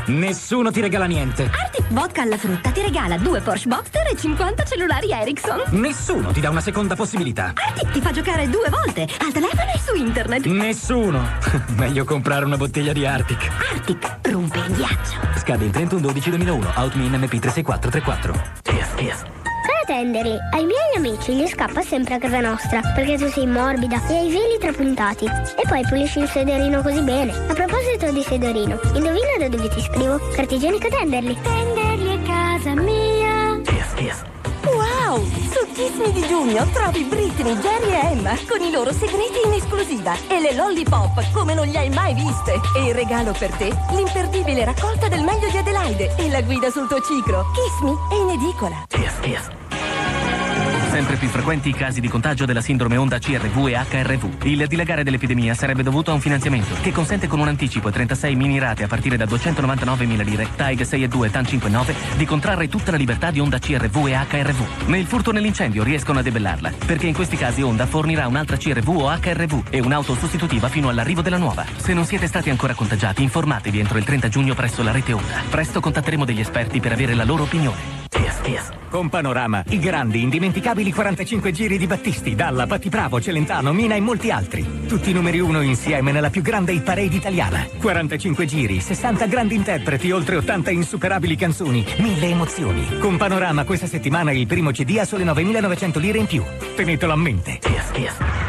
Nessuno ti regala niente. Arctic Vodka alla frutta ti regala 2 Porsche Boxster e 50 cellulari Ericsson. Nessuno ti dà una seconda possibilità. Arctic ti fa giocare 2 volte al telefono e su internet. Nessuno. Meglio comprare una bottiglia di Arctic. Arctic rompe il ghiaccio. Scade il 31/12/2001. Outmin MP36434. Yes. Cara Tenderly, ai miei amici gli scappa sempre a casa nostra perché tu sei morbida e hai i veli trapuntati. E poi pulisci il sederino così bene. A proposito di sederino, indovina da dove ti scrivo? Carta igienica Tenderly. Tenderly è casa mia. Yes. Wow! Su Kiss Me di giugno trovi Britney, Jerry e Emma con i loro segreti in esclusiva e le lollipop come non li hai mai viste. E il regalo per te, l'imperdibile raccolta del meglio di Adelaide e la guida sul tuo ciclo. Kiss Me è in edicola. Yes. Sempre più frequenti i casi di contagio della sindrome onda CRV e HRV. Il dilagare dell'epidemia sarebbe dovuto a un finanziamento che consente con un anticipo e 36 mini rate a partire da 299.000 lire, TAIG 6,2 TAN 5,9 di contrarre tutta la libertà di onda CRV e HRV. Nel furto e nell'incendio riescono a debellarla, perché in questi casi Onda fornirà un'altra CRV o HRV e un'auto sostitutiva fino all'arrivo della nuova. Se non siete stati ancora contagiati, informatevi entro il 30 giugno presso la rete Onda. Presto contatteremo degli esperti per avere la loro opinione. Yes. Con Panorama, i grandi, indimenticabili 45 giri di Battisti, Dalla, Patti Bravo, Celentano, Mina e molti altri. Tutti i numeri 1 insieme nella più grande hit parade italiana. 45 giri, 60 grandi interpreti, oltre 80 insuperabili canzoni, 1000 emozioni. Con Panorama questa settimana il primo CD a sole 9.900 lire in più. Tenetelo a mente. Yes.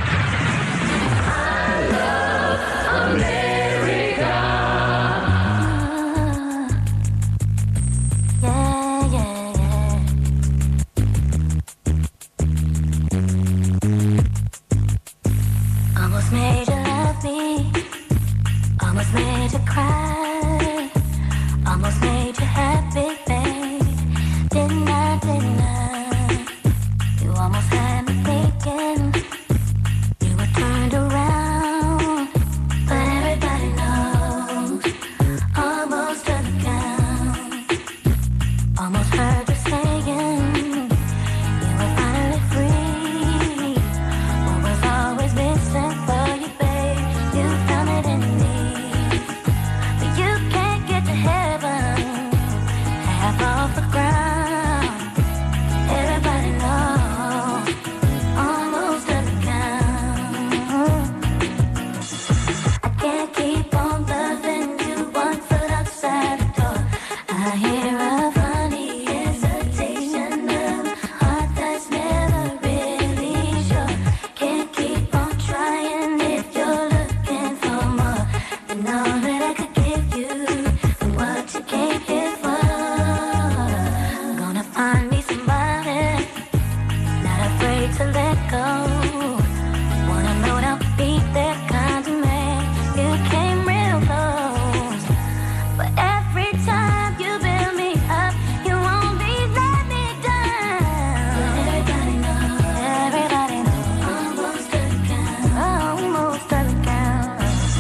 Almost made you love me, almost made you cry, almost made you happy, babe. Didn't I? You almost had me thinking you were turned around, but everybody knows almost doesn't count. Almost heard you saying you were finally free. What was always missing for you, babe? You found it in me. But you can't get to heaven half off the ground. Everybody knows almost doesn't count. I can't keep on loving you, 1 foot outside the door. I hear a funny hesitation, a heart that's never really sure. Can't keep on trying if you're looking for more than all that I could give you and what you came here for. Gonna find me somebody not afraid to let go. Wanna know that I'll be that kind of man. You came real close, but every time you build me up, you won't be let me down. Everybody knows, almost doesn't count, almost doesn't count.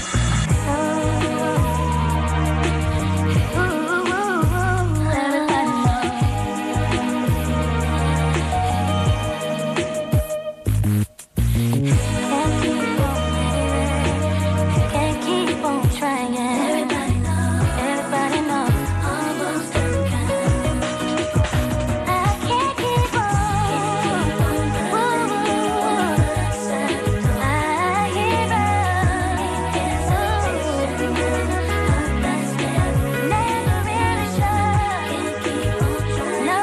Can't keep on trying. Everybody knows, almost doesn't count. I can't keep on. I hear never really sure. No.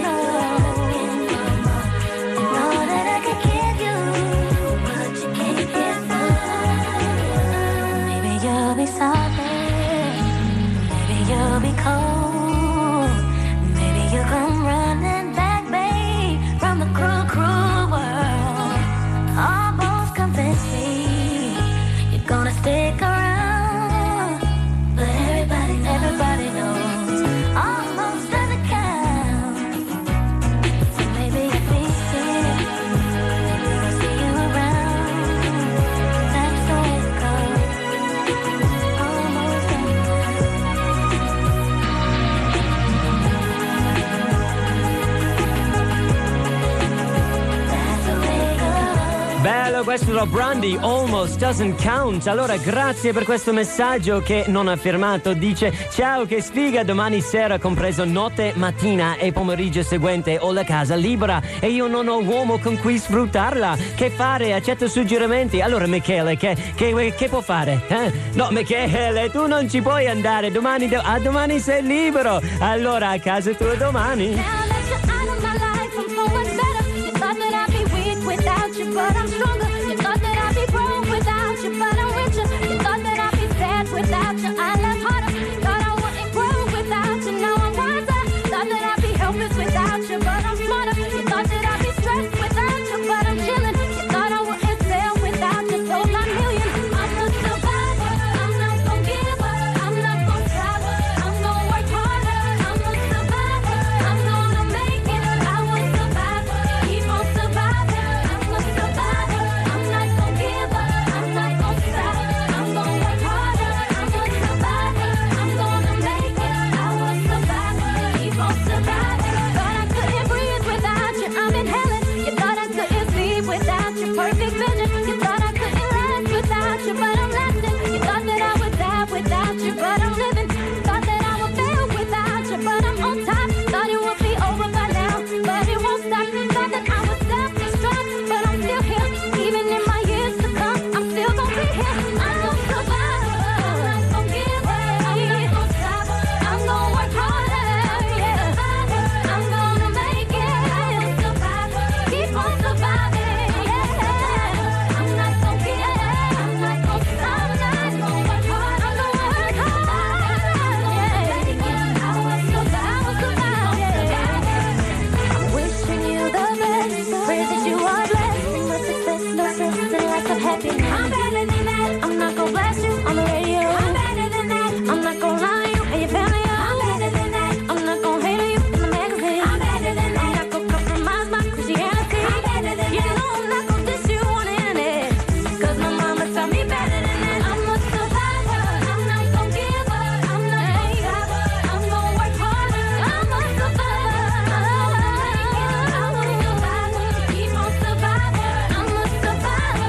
Know that I could give you what you came here for. Maybe you'll be solid, maybe you'll be cold, maybe you'll come running back, babe, from the cruel world. Almost convinced me you're gonna stick around, but everybody knows almost doesn't count. So maybe if we see, we'll see you around. That's the way it goes. Almost doesn't count. questo da Brandy, Almost Doesn't Count. Allora, grazie per questo messaggio che non ha firmato. Dice: ciao, che sfiga, domani sera, compreso notte, mattina e pomeriggio seguente, ho la casa libera e io non ho uomo con cui sfruttarla. Che fare? Accetto suggerimenti. Allora, Michele, che può fare? No, Michele, tu non ci puoi andare. Domani sei libero. Allora, a casa tua domani. Without you, but I'm stronger. You thought that I'd be broke without you, but I'm richer. You thought that I'd be sad without you, I laugh harder. You thought I wouldn't grow without you, now I'm wiser. Thought that I'd be helpless without you, but I'm smarter. You thought that I'd be stressed without you, but I'm chilling. You thought I wouldn't sell without you, sold my million. I'm a survivor, I'm not gonna give up, I'm not gonna stop, I'm gonna work harder. I'm a survivor, I'm gonna make it, I will survive, keep on surviving. Perfect vision. You thought I couldn't last without you, but I'm lasting. You thought that I would die without you, but I'm living. Thought that I would fail without you, but I'm on top. Thought it would be over by now, but it won't stop. Thought that I would self-destruct, but I'm still here. Even in my years to come, I'm still gonna be here. I'm gonna survive. I'm not gonna give up. I'm not gonna stop. I'm gonna work harder. Yeah. I'm gonna make it. I'm a survivor. Keep on surviving. I'm better than that. I'm not gonna blast you on the radio. I'm better than that. I'm not gonna lie to you and your family. I'm better than that. I'm not gonna hate on you in the magazine. I'm better than that. I'm not gonna compromise my Christianity. I'm better than that. You know I'm not gonna diss you on the internet, 'cause my mama taught me better than that. I'm a survivor. I'm not gonna give up. I'm not gonna stop. I'm gonna work harder. I'm a survivor. I'm a survivor. Keep on surviving. I'm a survivor.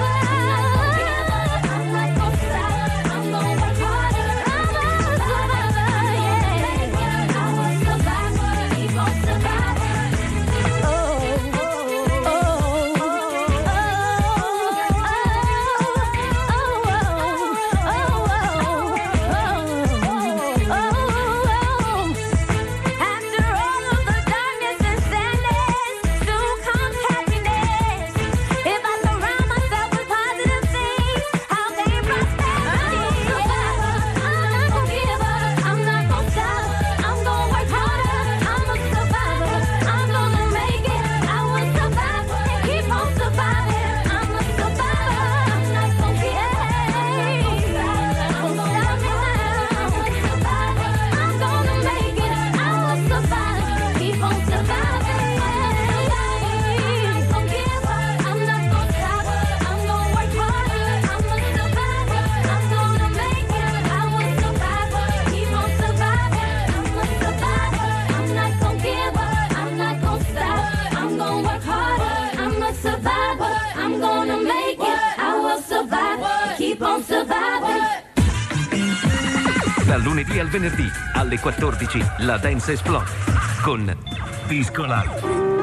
Dal lunedì al venerdì alle 14 la Dance esplode con Disco Live.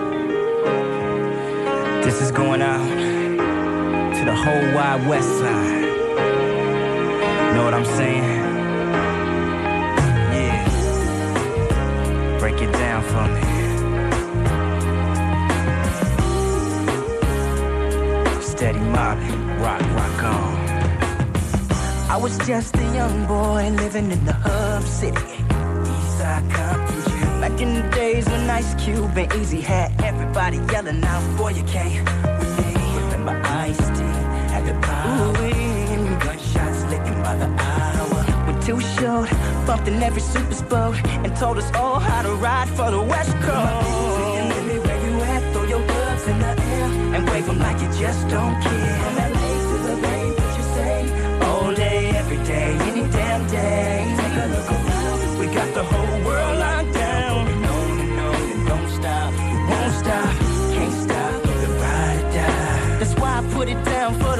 This is going out to the whole wide west side. Know what I'm saying? Yeah. Break it down for me. Steady mobbing, rock on. I was just a young boy living in the hub city, Eastside Compton. Back in the days when Ice Cube and Easy had everybody yelling out, boy, you can't with me. Remember Ice-T at the power. Gunshots licking by the hour. When Too Short bumped in every super boat and told us all how to ride for the West Coast. Baby, where you at? Throw your gloves in the air and wave them like you just don't care. From LA to the Bay, what you say? All day, every day, any damn day. Take a look around, we got the whole world locked down. We know, and don't stop, we won't stop, can't stop, the ride or die. That's why I put it down for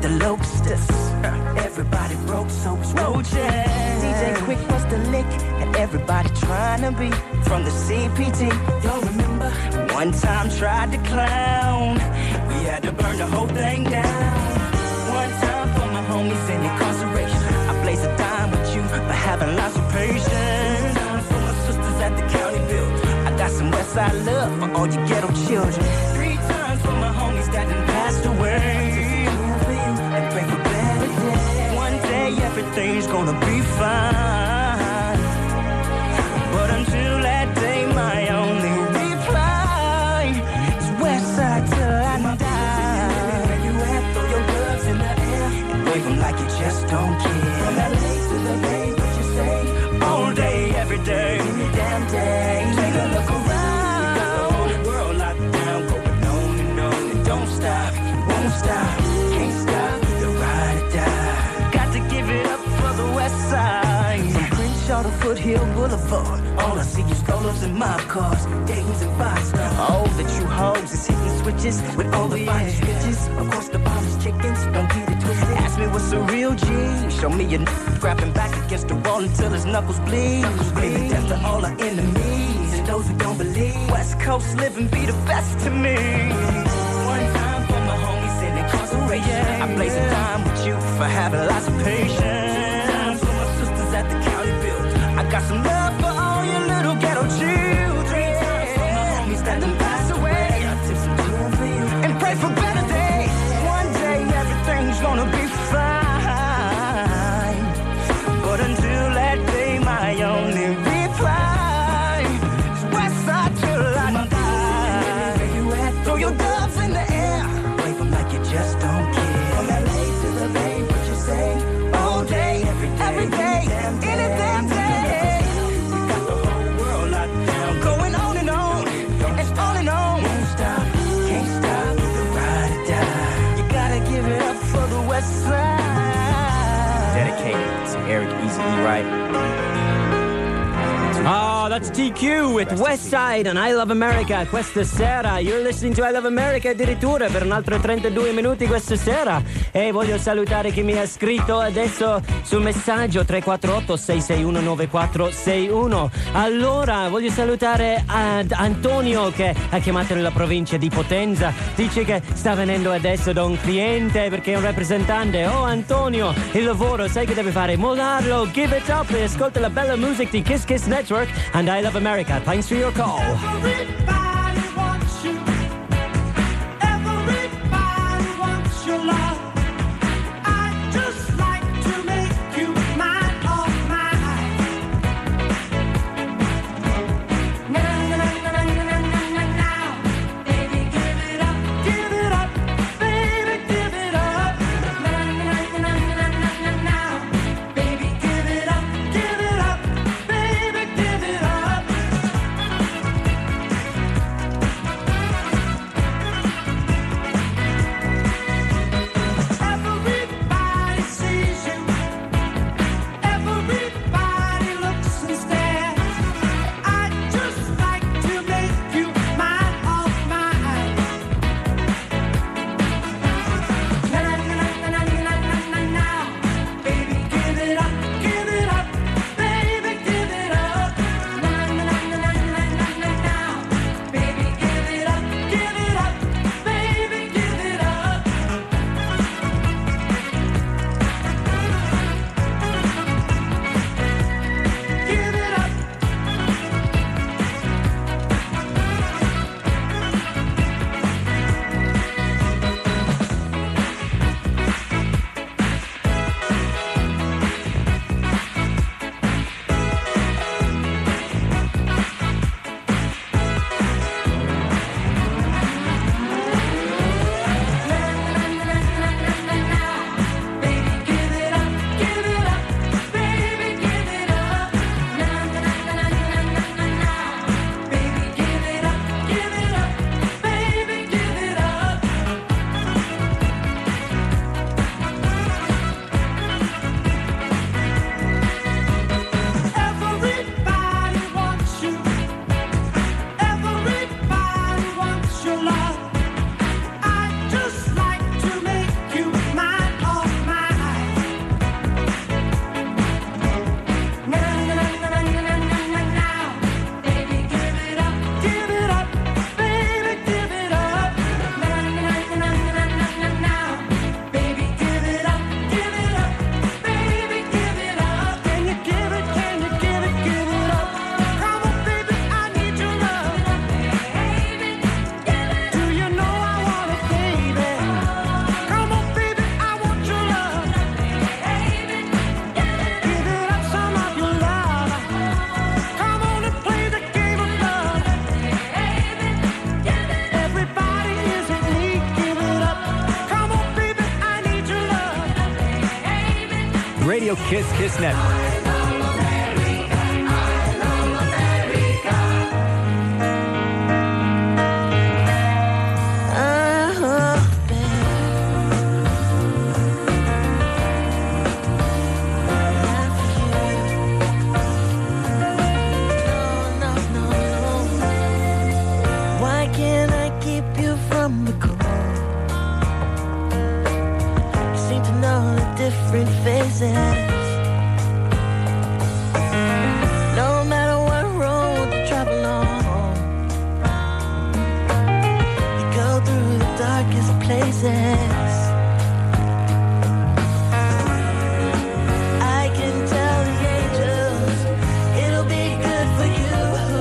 the locusts. Everybody broke, so it's roaches. DJ Quick was the lick, and everybody trying to be from the CPT. Y'all remember? One time tried to clown, we had to burn the whole thing down. One time for my homies in incarceration, I blaze a dime with you for having lots of patience. Two times for my sisters at the county build, I got some Westside love for all you ghetto children. 3 times for my homies that done passed away, and pray for better days. One day everything's gonna be fine, but until that day my only reply is Westside till I die. Where you at? Throw your gloves in the air and wave them like you just don't care. From LA to the Bay, what you say? All day, every day, any damn day. Take a look around, we got the whole world locked down, going on and on and don't stop, won't stop, can't stop, either ride or die. Got to give it up for the West Side. From Crenshaw to Foothill Boulevard, all I see is rollers and mob cars, Dayton's and Five-Star. All the true hoes is hitting switches with all the finest bitches. Of course the bomb is chickens, don't get it twisted. Ask me what's a real G, show me a grabbing back against the wall until his knuckles bleed. Baby, death to all our enemies and those who don't believe. West Coast living be the best to me. One time for my homies in incarceration, I blaze a time with you for having lots of patience. 2 times for my sisters at the county build, I got some love for all your little ghetto children. 3 times for my homies that done passed away, I tip some gin for you and pray for better days. One day everything's gonna be fine, but until that day my only reply is Westside till I die. Where you at? Throw your gloves in the air, wave them like you just don't care. From LA to the Bay, what you say? All day, every day, any damn day. We got the whole world locked down, going on and on, and on and on. Won't stop, can't stop, either ride or die. You gotta give it up for the West Side. Dedicated to Eric Easy right. Oh, that's TQ with Westside on I Love America questa sera. You're listening to I Love America addirittura per un altro 32 minuti questa sera. E voglio salutare chi mi ha scritto adesso sul messaggio 348-661-9461. Allora, voglio salutare Antonio che ha chiamato nella provincia di Potenza. Dice che sta venendo adesso da un cliente perché è un rappresentante. Oh Antonio, il lavoro sai che deve fare? Mollarlo, give it up e ascolta la bella musica di Kiss Kiss Network and I Love America. Thanks for your call. Everybody wants you. Everybody wants your love. I'd just like to make you mine, oh mine. Now, baby, give it up, baby, give it up. Now, baby, give it up, baby, give it up. Radio Kiss Kiss Network. Different faces. No matter what road you travel on, you go through the darkest places. I can tell the angels it'll be good for you.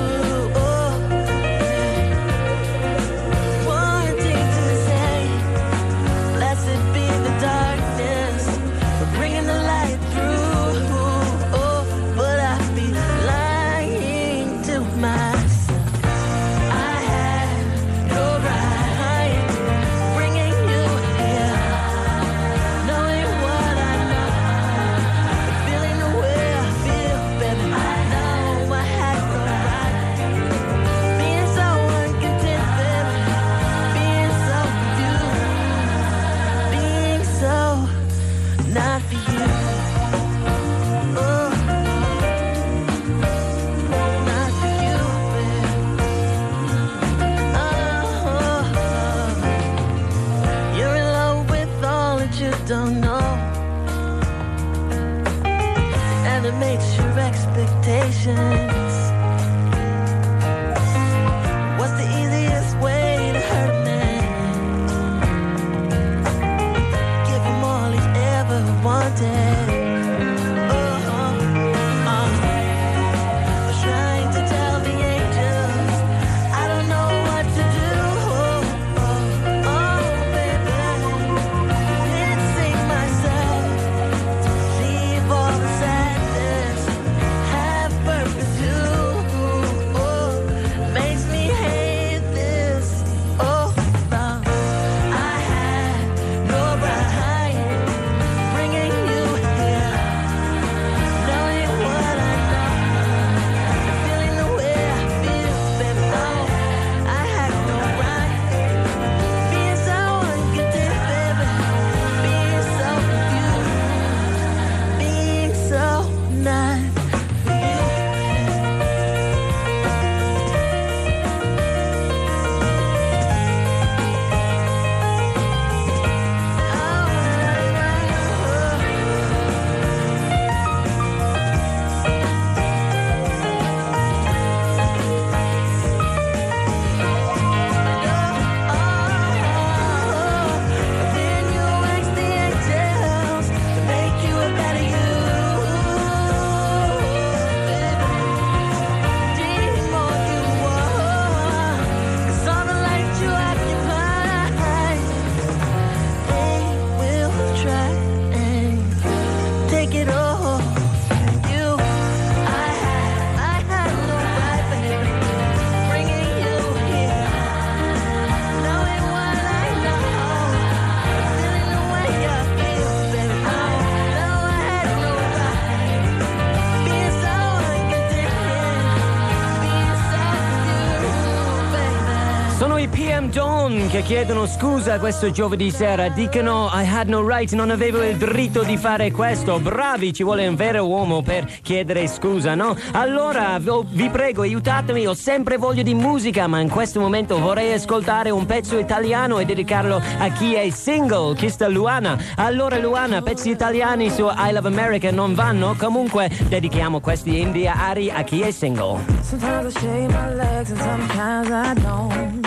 Wanting to say, blessed be the darkness, bringing the light through. Oh, but I'd be lying to myself. I had no right bringing you here, knowing what I know, feeling the way I feel, baby. I know I had no right being so uncontent, baby, being so confused, being so not for you. Oh, not for you, babe. Oh, you're in love with all that you don't know, and it makes your expectations. What's the easiest way to hurt a man? Give him all he's ever wanted. Trying to tell the angels I don't know what to do. Oh, baby, didn't sing myself to leave all the sadness, have purpose too. Oh, makes me hate this. Oh, I had no right bringing you here, knowing what I know, feeling the way I feel, baby. Oh, I had no right being so uncontent, baby, being so confused, being so not for you. Then you wax the angels to make you a better you, baby. Dream all you want, 'cause all the light you occupy, they will try and take it all from you. I had no right, baby, bringing you here, knowing what I know, feeling the way I feel, baby. I know I had no right being so uncontent, being so confused, baby. Sono i PM Dawn che chiedono scusa questo giovedì sera. Dicono I had no right, non avevo il diritto di fare questo. Bravi, ci vuole un vero uomo per chiedere scusa, no? Allora vi prego, aiutatemi, ho sempre voglia di musica, ma in questo momento vorrei ascoltare un pezzo italiano e dedicarlo a chi è single, chi sta Luana. Allora Luana, pezzi italiani su I Love America non vanno? Comunque dedichiamo questi indiari a chi è single. Sometimes I shave my legs and sometimes I don't.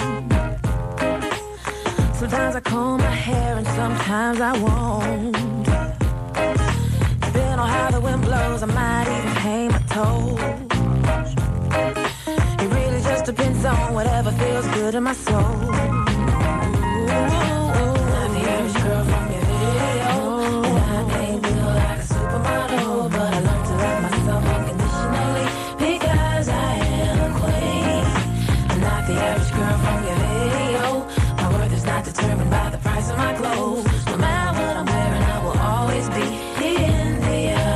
Sometimes I comb my hair and sometimes I won't. Depending on how the wind blows, I might even hang my toes. It really just depends on whatever feels good in my soul. Not the average girl from your video, and I may feel like a supermodel, but I learned to love myself unconditionally because I am a queen. I'm not the average girl from your video. My worth is not determined by the price of my clothes. No matter what I'm wearing, I will always be in the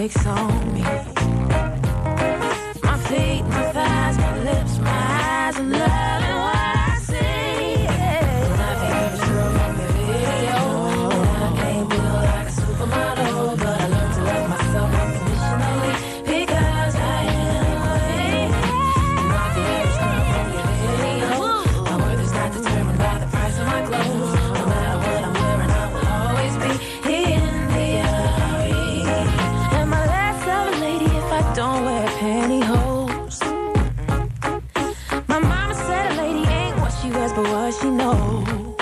takes on me. My feet, my thighs, my lips, my eyes, I'm loving what I see. My favorite girl from the video. I can't feel like a supermodel, but I learned to love myself unconditionally because I am queen. My favorite girl from the video. My worth is not determined by the price of my clothes. No matter what I'm wearing, I will always be in the RE. And my last selling lady if I don't wear pantyhose. My mama said a lady ain't what she wears but what she knows.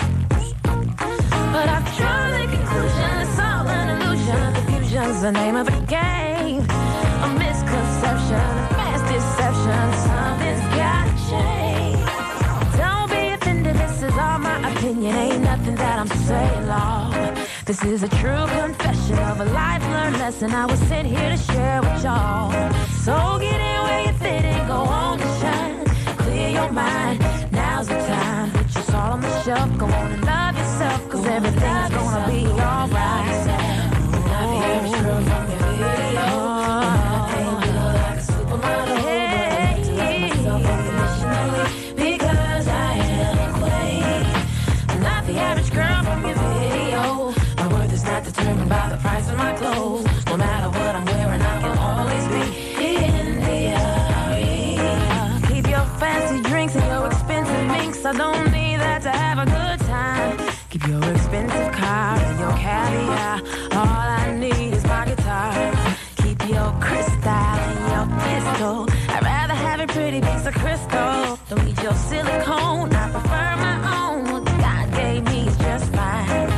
But I've drawn the conclusion it's all an illusion. Confusion's the name of the game. A misconception, a mass deception. Something's gotta change. Don't be offended, this is all my opinion. Ain't nothing that I'm saying long. This is a true confession of a life learned lesson I was sent here to share with y'all. So get in where you fit and go on to shine. Clear your mind, now's the time. Put your salt on the shelf, go on and love yourself, cause everything's gonna be alright. Not the average girl from your video. I can't feel like a supermodel, but I like to love myself unconditionally because I am a queen. Not the average girl from your video. My worth is not determined by the price of my clothes. No matter what I'm wearing, I can always be in the RE. Keep your fancy drinks and your expensive minks. I don't need that to have a good time. Keep your expensive car and your caviar. All I need is my guitar. Keep your crystal and your pistol. I'd rather have a pretty piece of crystal. Don't need your silicone, I prefer my own. What God gave me is just fine.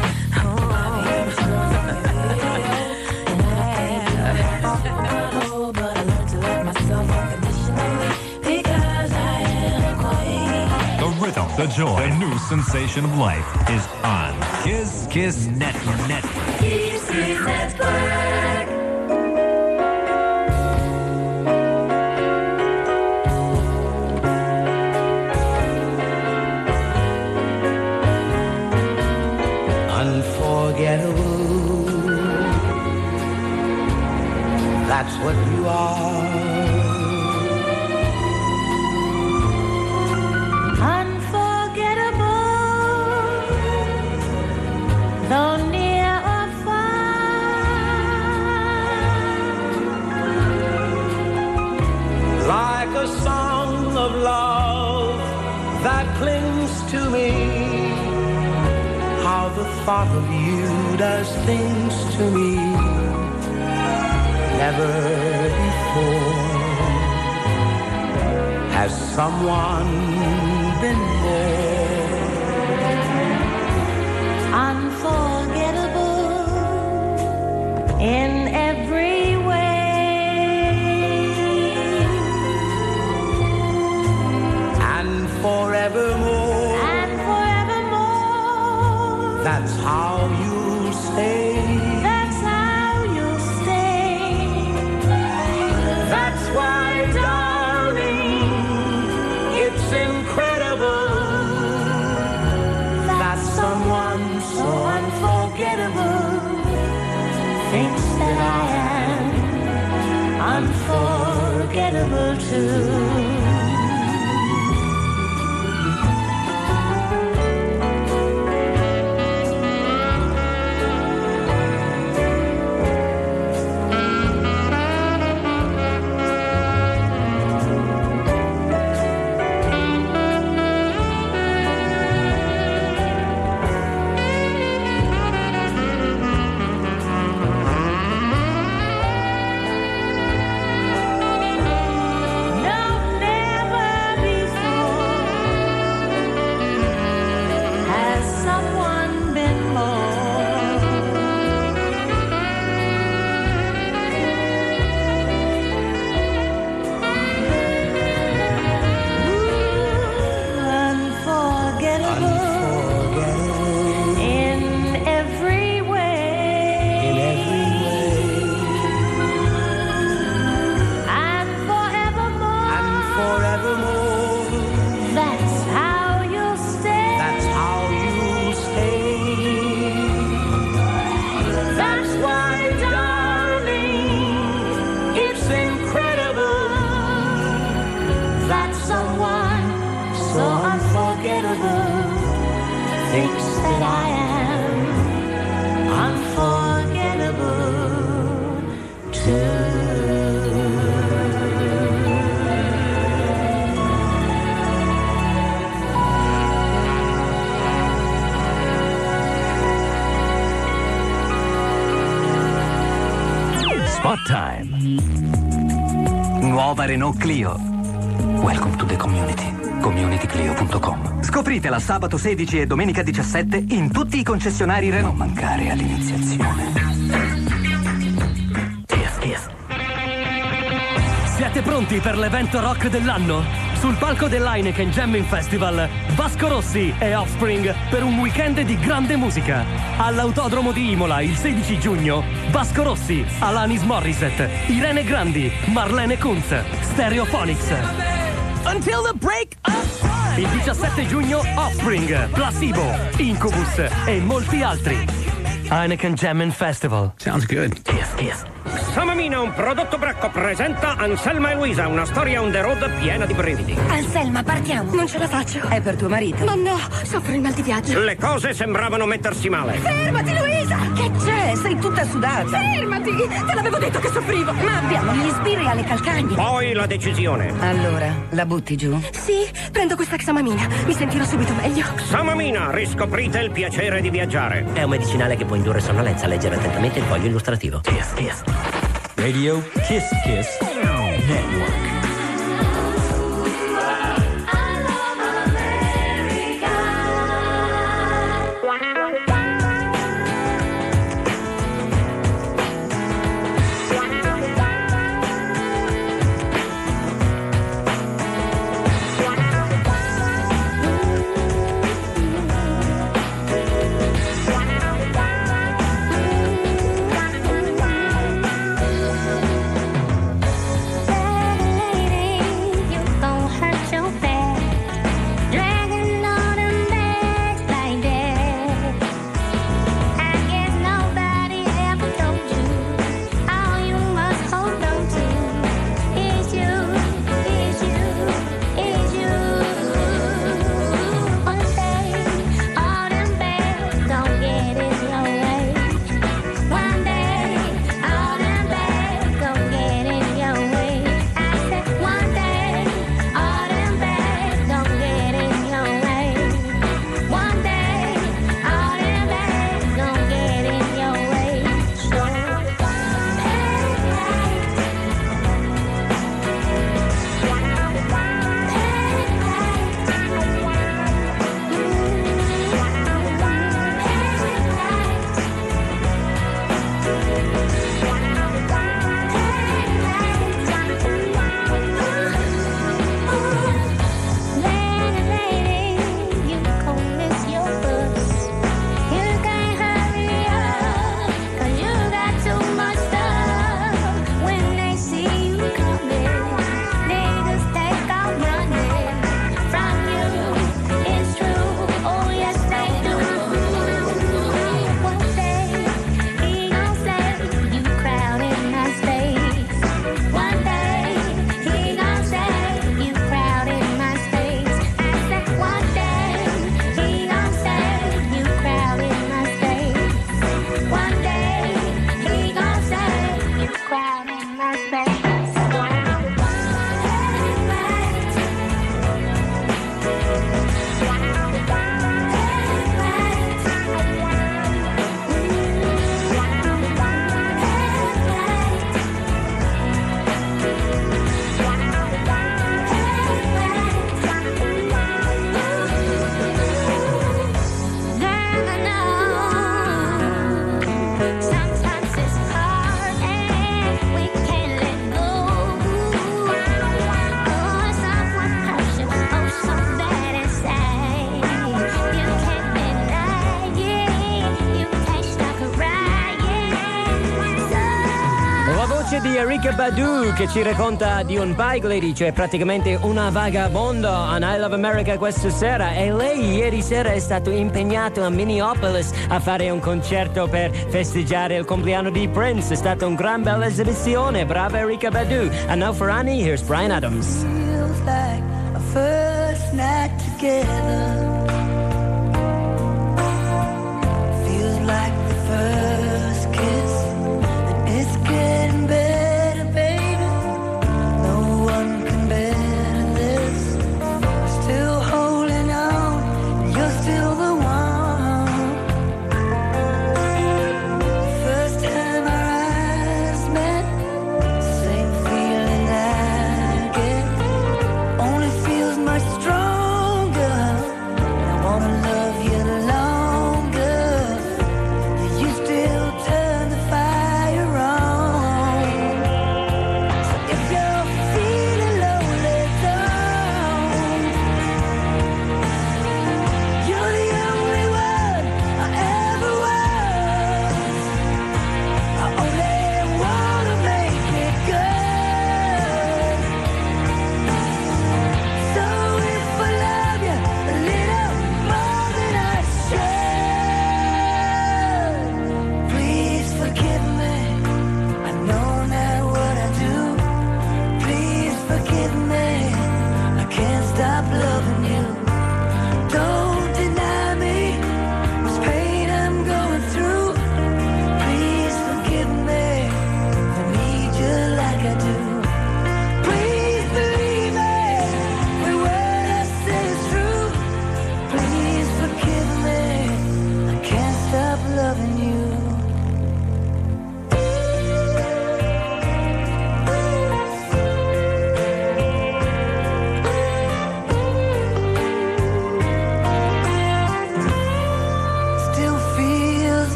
But I learned to love myself unconditionally because I am a queen. The rhythm, the joy, the new sensation of life is on Kiss Kiss Network. Kiss Kiss Network. Unforgettable, that's what you are. Unforgettable, though near or far. Like a song of love that clings to me. How the thought of you does things to me. Never before has someone been more Unforgettable in every way. and forevermore. And forevermore. That's how you'll stay. That's how you'll stay. That's why, darling, it's incredible that someone so unforgettable Thinks that I am unforgettable too. No Spot Time. Nuova Renault Clio. Welcome to the community. CommunityClio.com. Scopritela sabato 16 e domenica 17 in tutti i concessionari Renault. Non mancare all'iniziazione. Siete pronti per l'evento rock dell'anno? Sul palco dell'Heineken Jamming Festival, Vasco Rossi e Offspring per un weekend di grande musica. All'Autodromo di Imola il 16 giugno, Vasco Rossi, Alanis Morissette, Irene Grandi, Marlene Kunz, Stereophonics. Until the break of time! Il 17 giugno, Offspring, Placebo, Incubus e molti altri. Heineken Jamming Festival. Sounds good. Yes. Samamina, un prodotto Bracco, presenta Anselma e Luisa, una storia on the road piena di brividi. Anselma, partiamo. Non ce la faccio. È per tuo marito. Ma no, soffro il mal di viaggio. Le cose sembravano mettersi male. Fermati, Luisa! Che c'è? Sei tutta sudata. Fermati! Te l'avevo detto che soffrivo. Ma abbiamo gli sbirri alle calcagna. Poi la decisione. Allora, la butti giù? Sì, prendo questa Xamamina. Mi sentirò subito meglio. Samamina, riscoprite il piacere di viaggiare. È un medicinale che può indurre sonnolenza. Leggere attentamente il foglio illustrativo. Yes. Radio Kiss Network. Di Erykah Badu che ci racconta di un bike lady, cioè praticamente una vagabonda on I Love America questa sera, e lei ieri sera è stato impegnato a Minneapolis a fare un concerto per festeggiare il compleanno di Prince. È stata una gran bella esibizione, brava Erykah Badu. And now for Annie, here's Bryan Adams. Feels like a first night together. Feels like the first kiss. It's getting better, baby. No one can better this. I'm still holding on. You're still the one. First time our eyes met,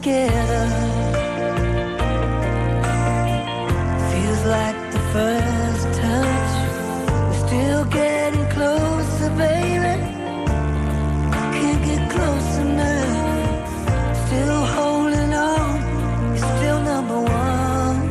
together. Feels like the first touch. We're still getting closer, baby. Can't get close enough. Still holding on. You're still number one.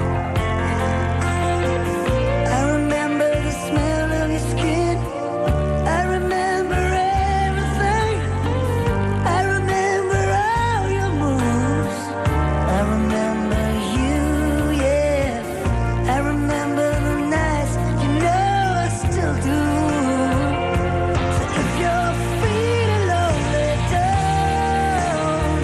I remember the smell of your skin. I remember everything. I remember all your moves. I remember you, yeah. I remember the nights, you know I still do. So if you're feeling lonely, don't.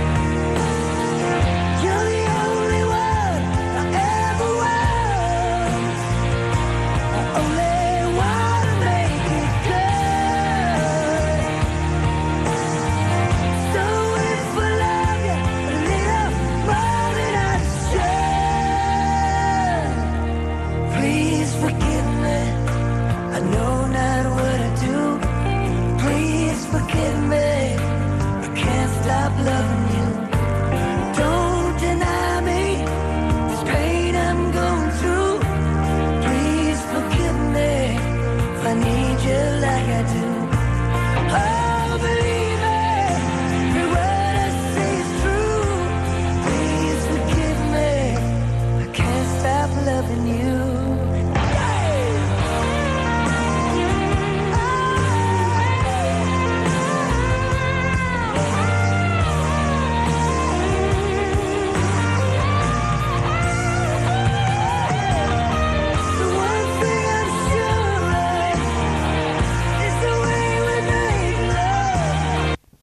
You're the only one I ever was. I only wanna make it good. So if I love you a little more than I should, please forgive me. I know not what I do. Please forgive me. I can't stop loving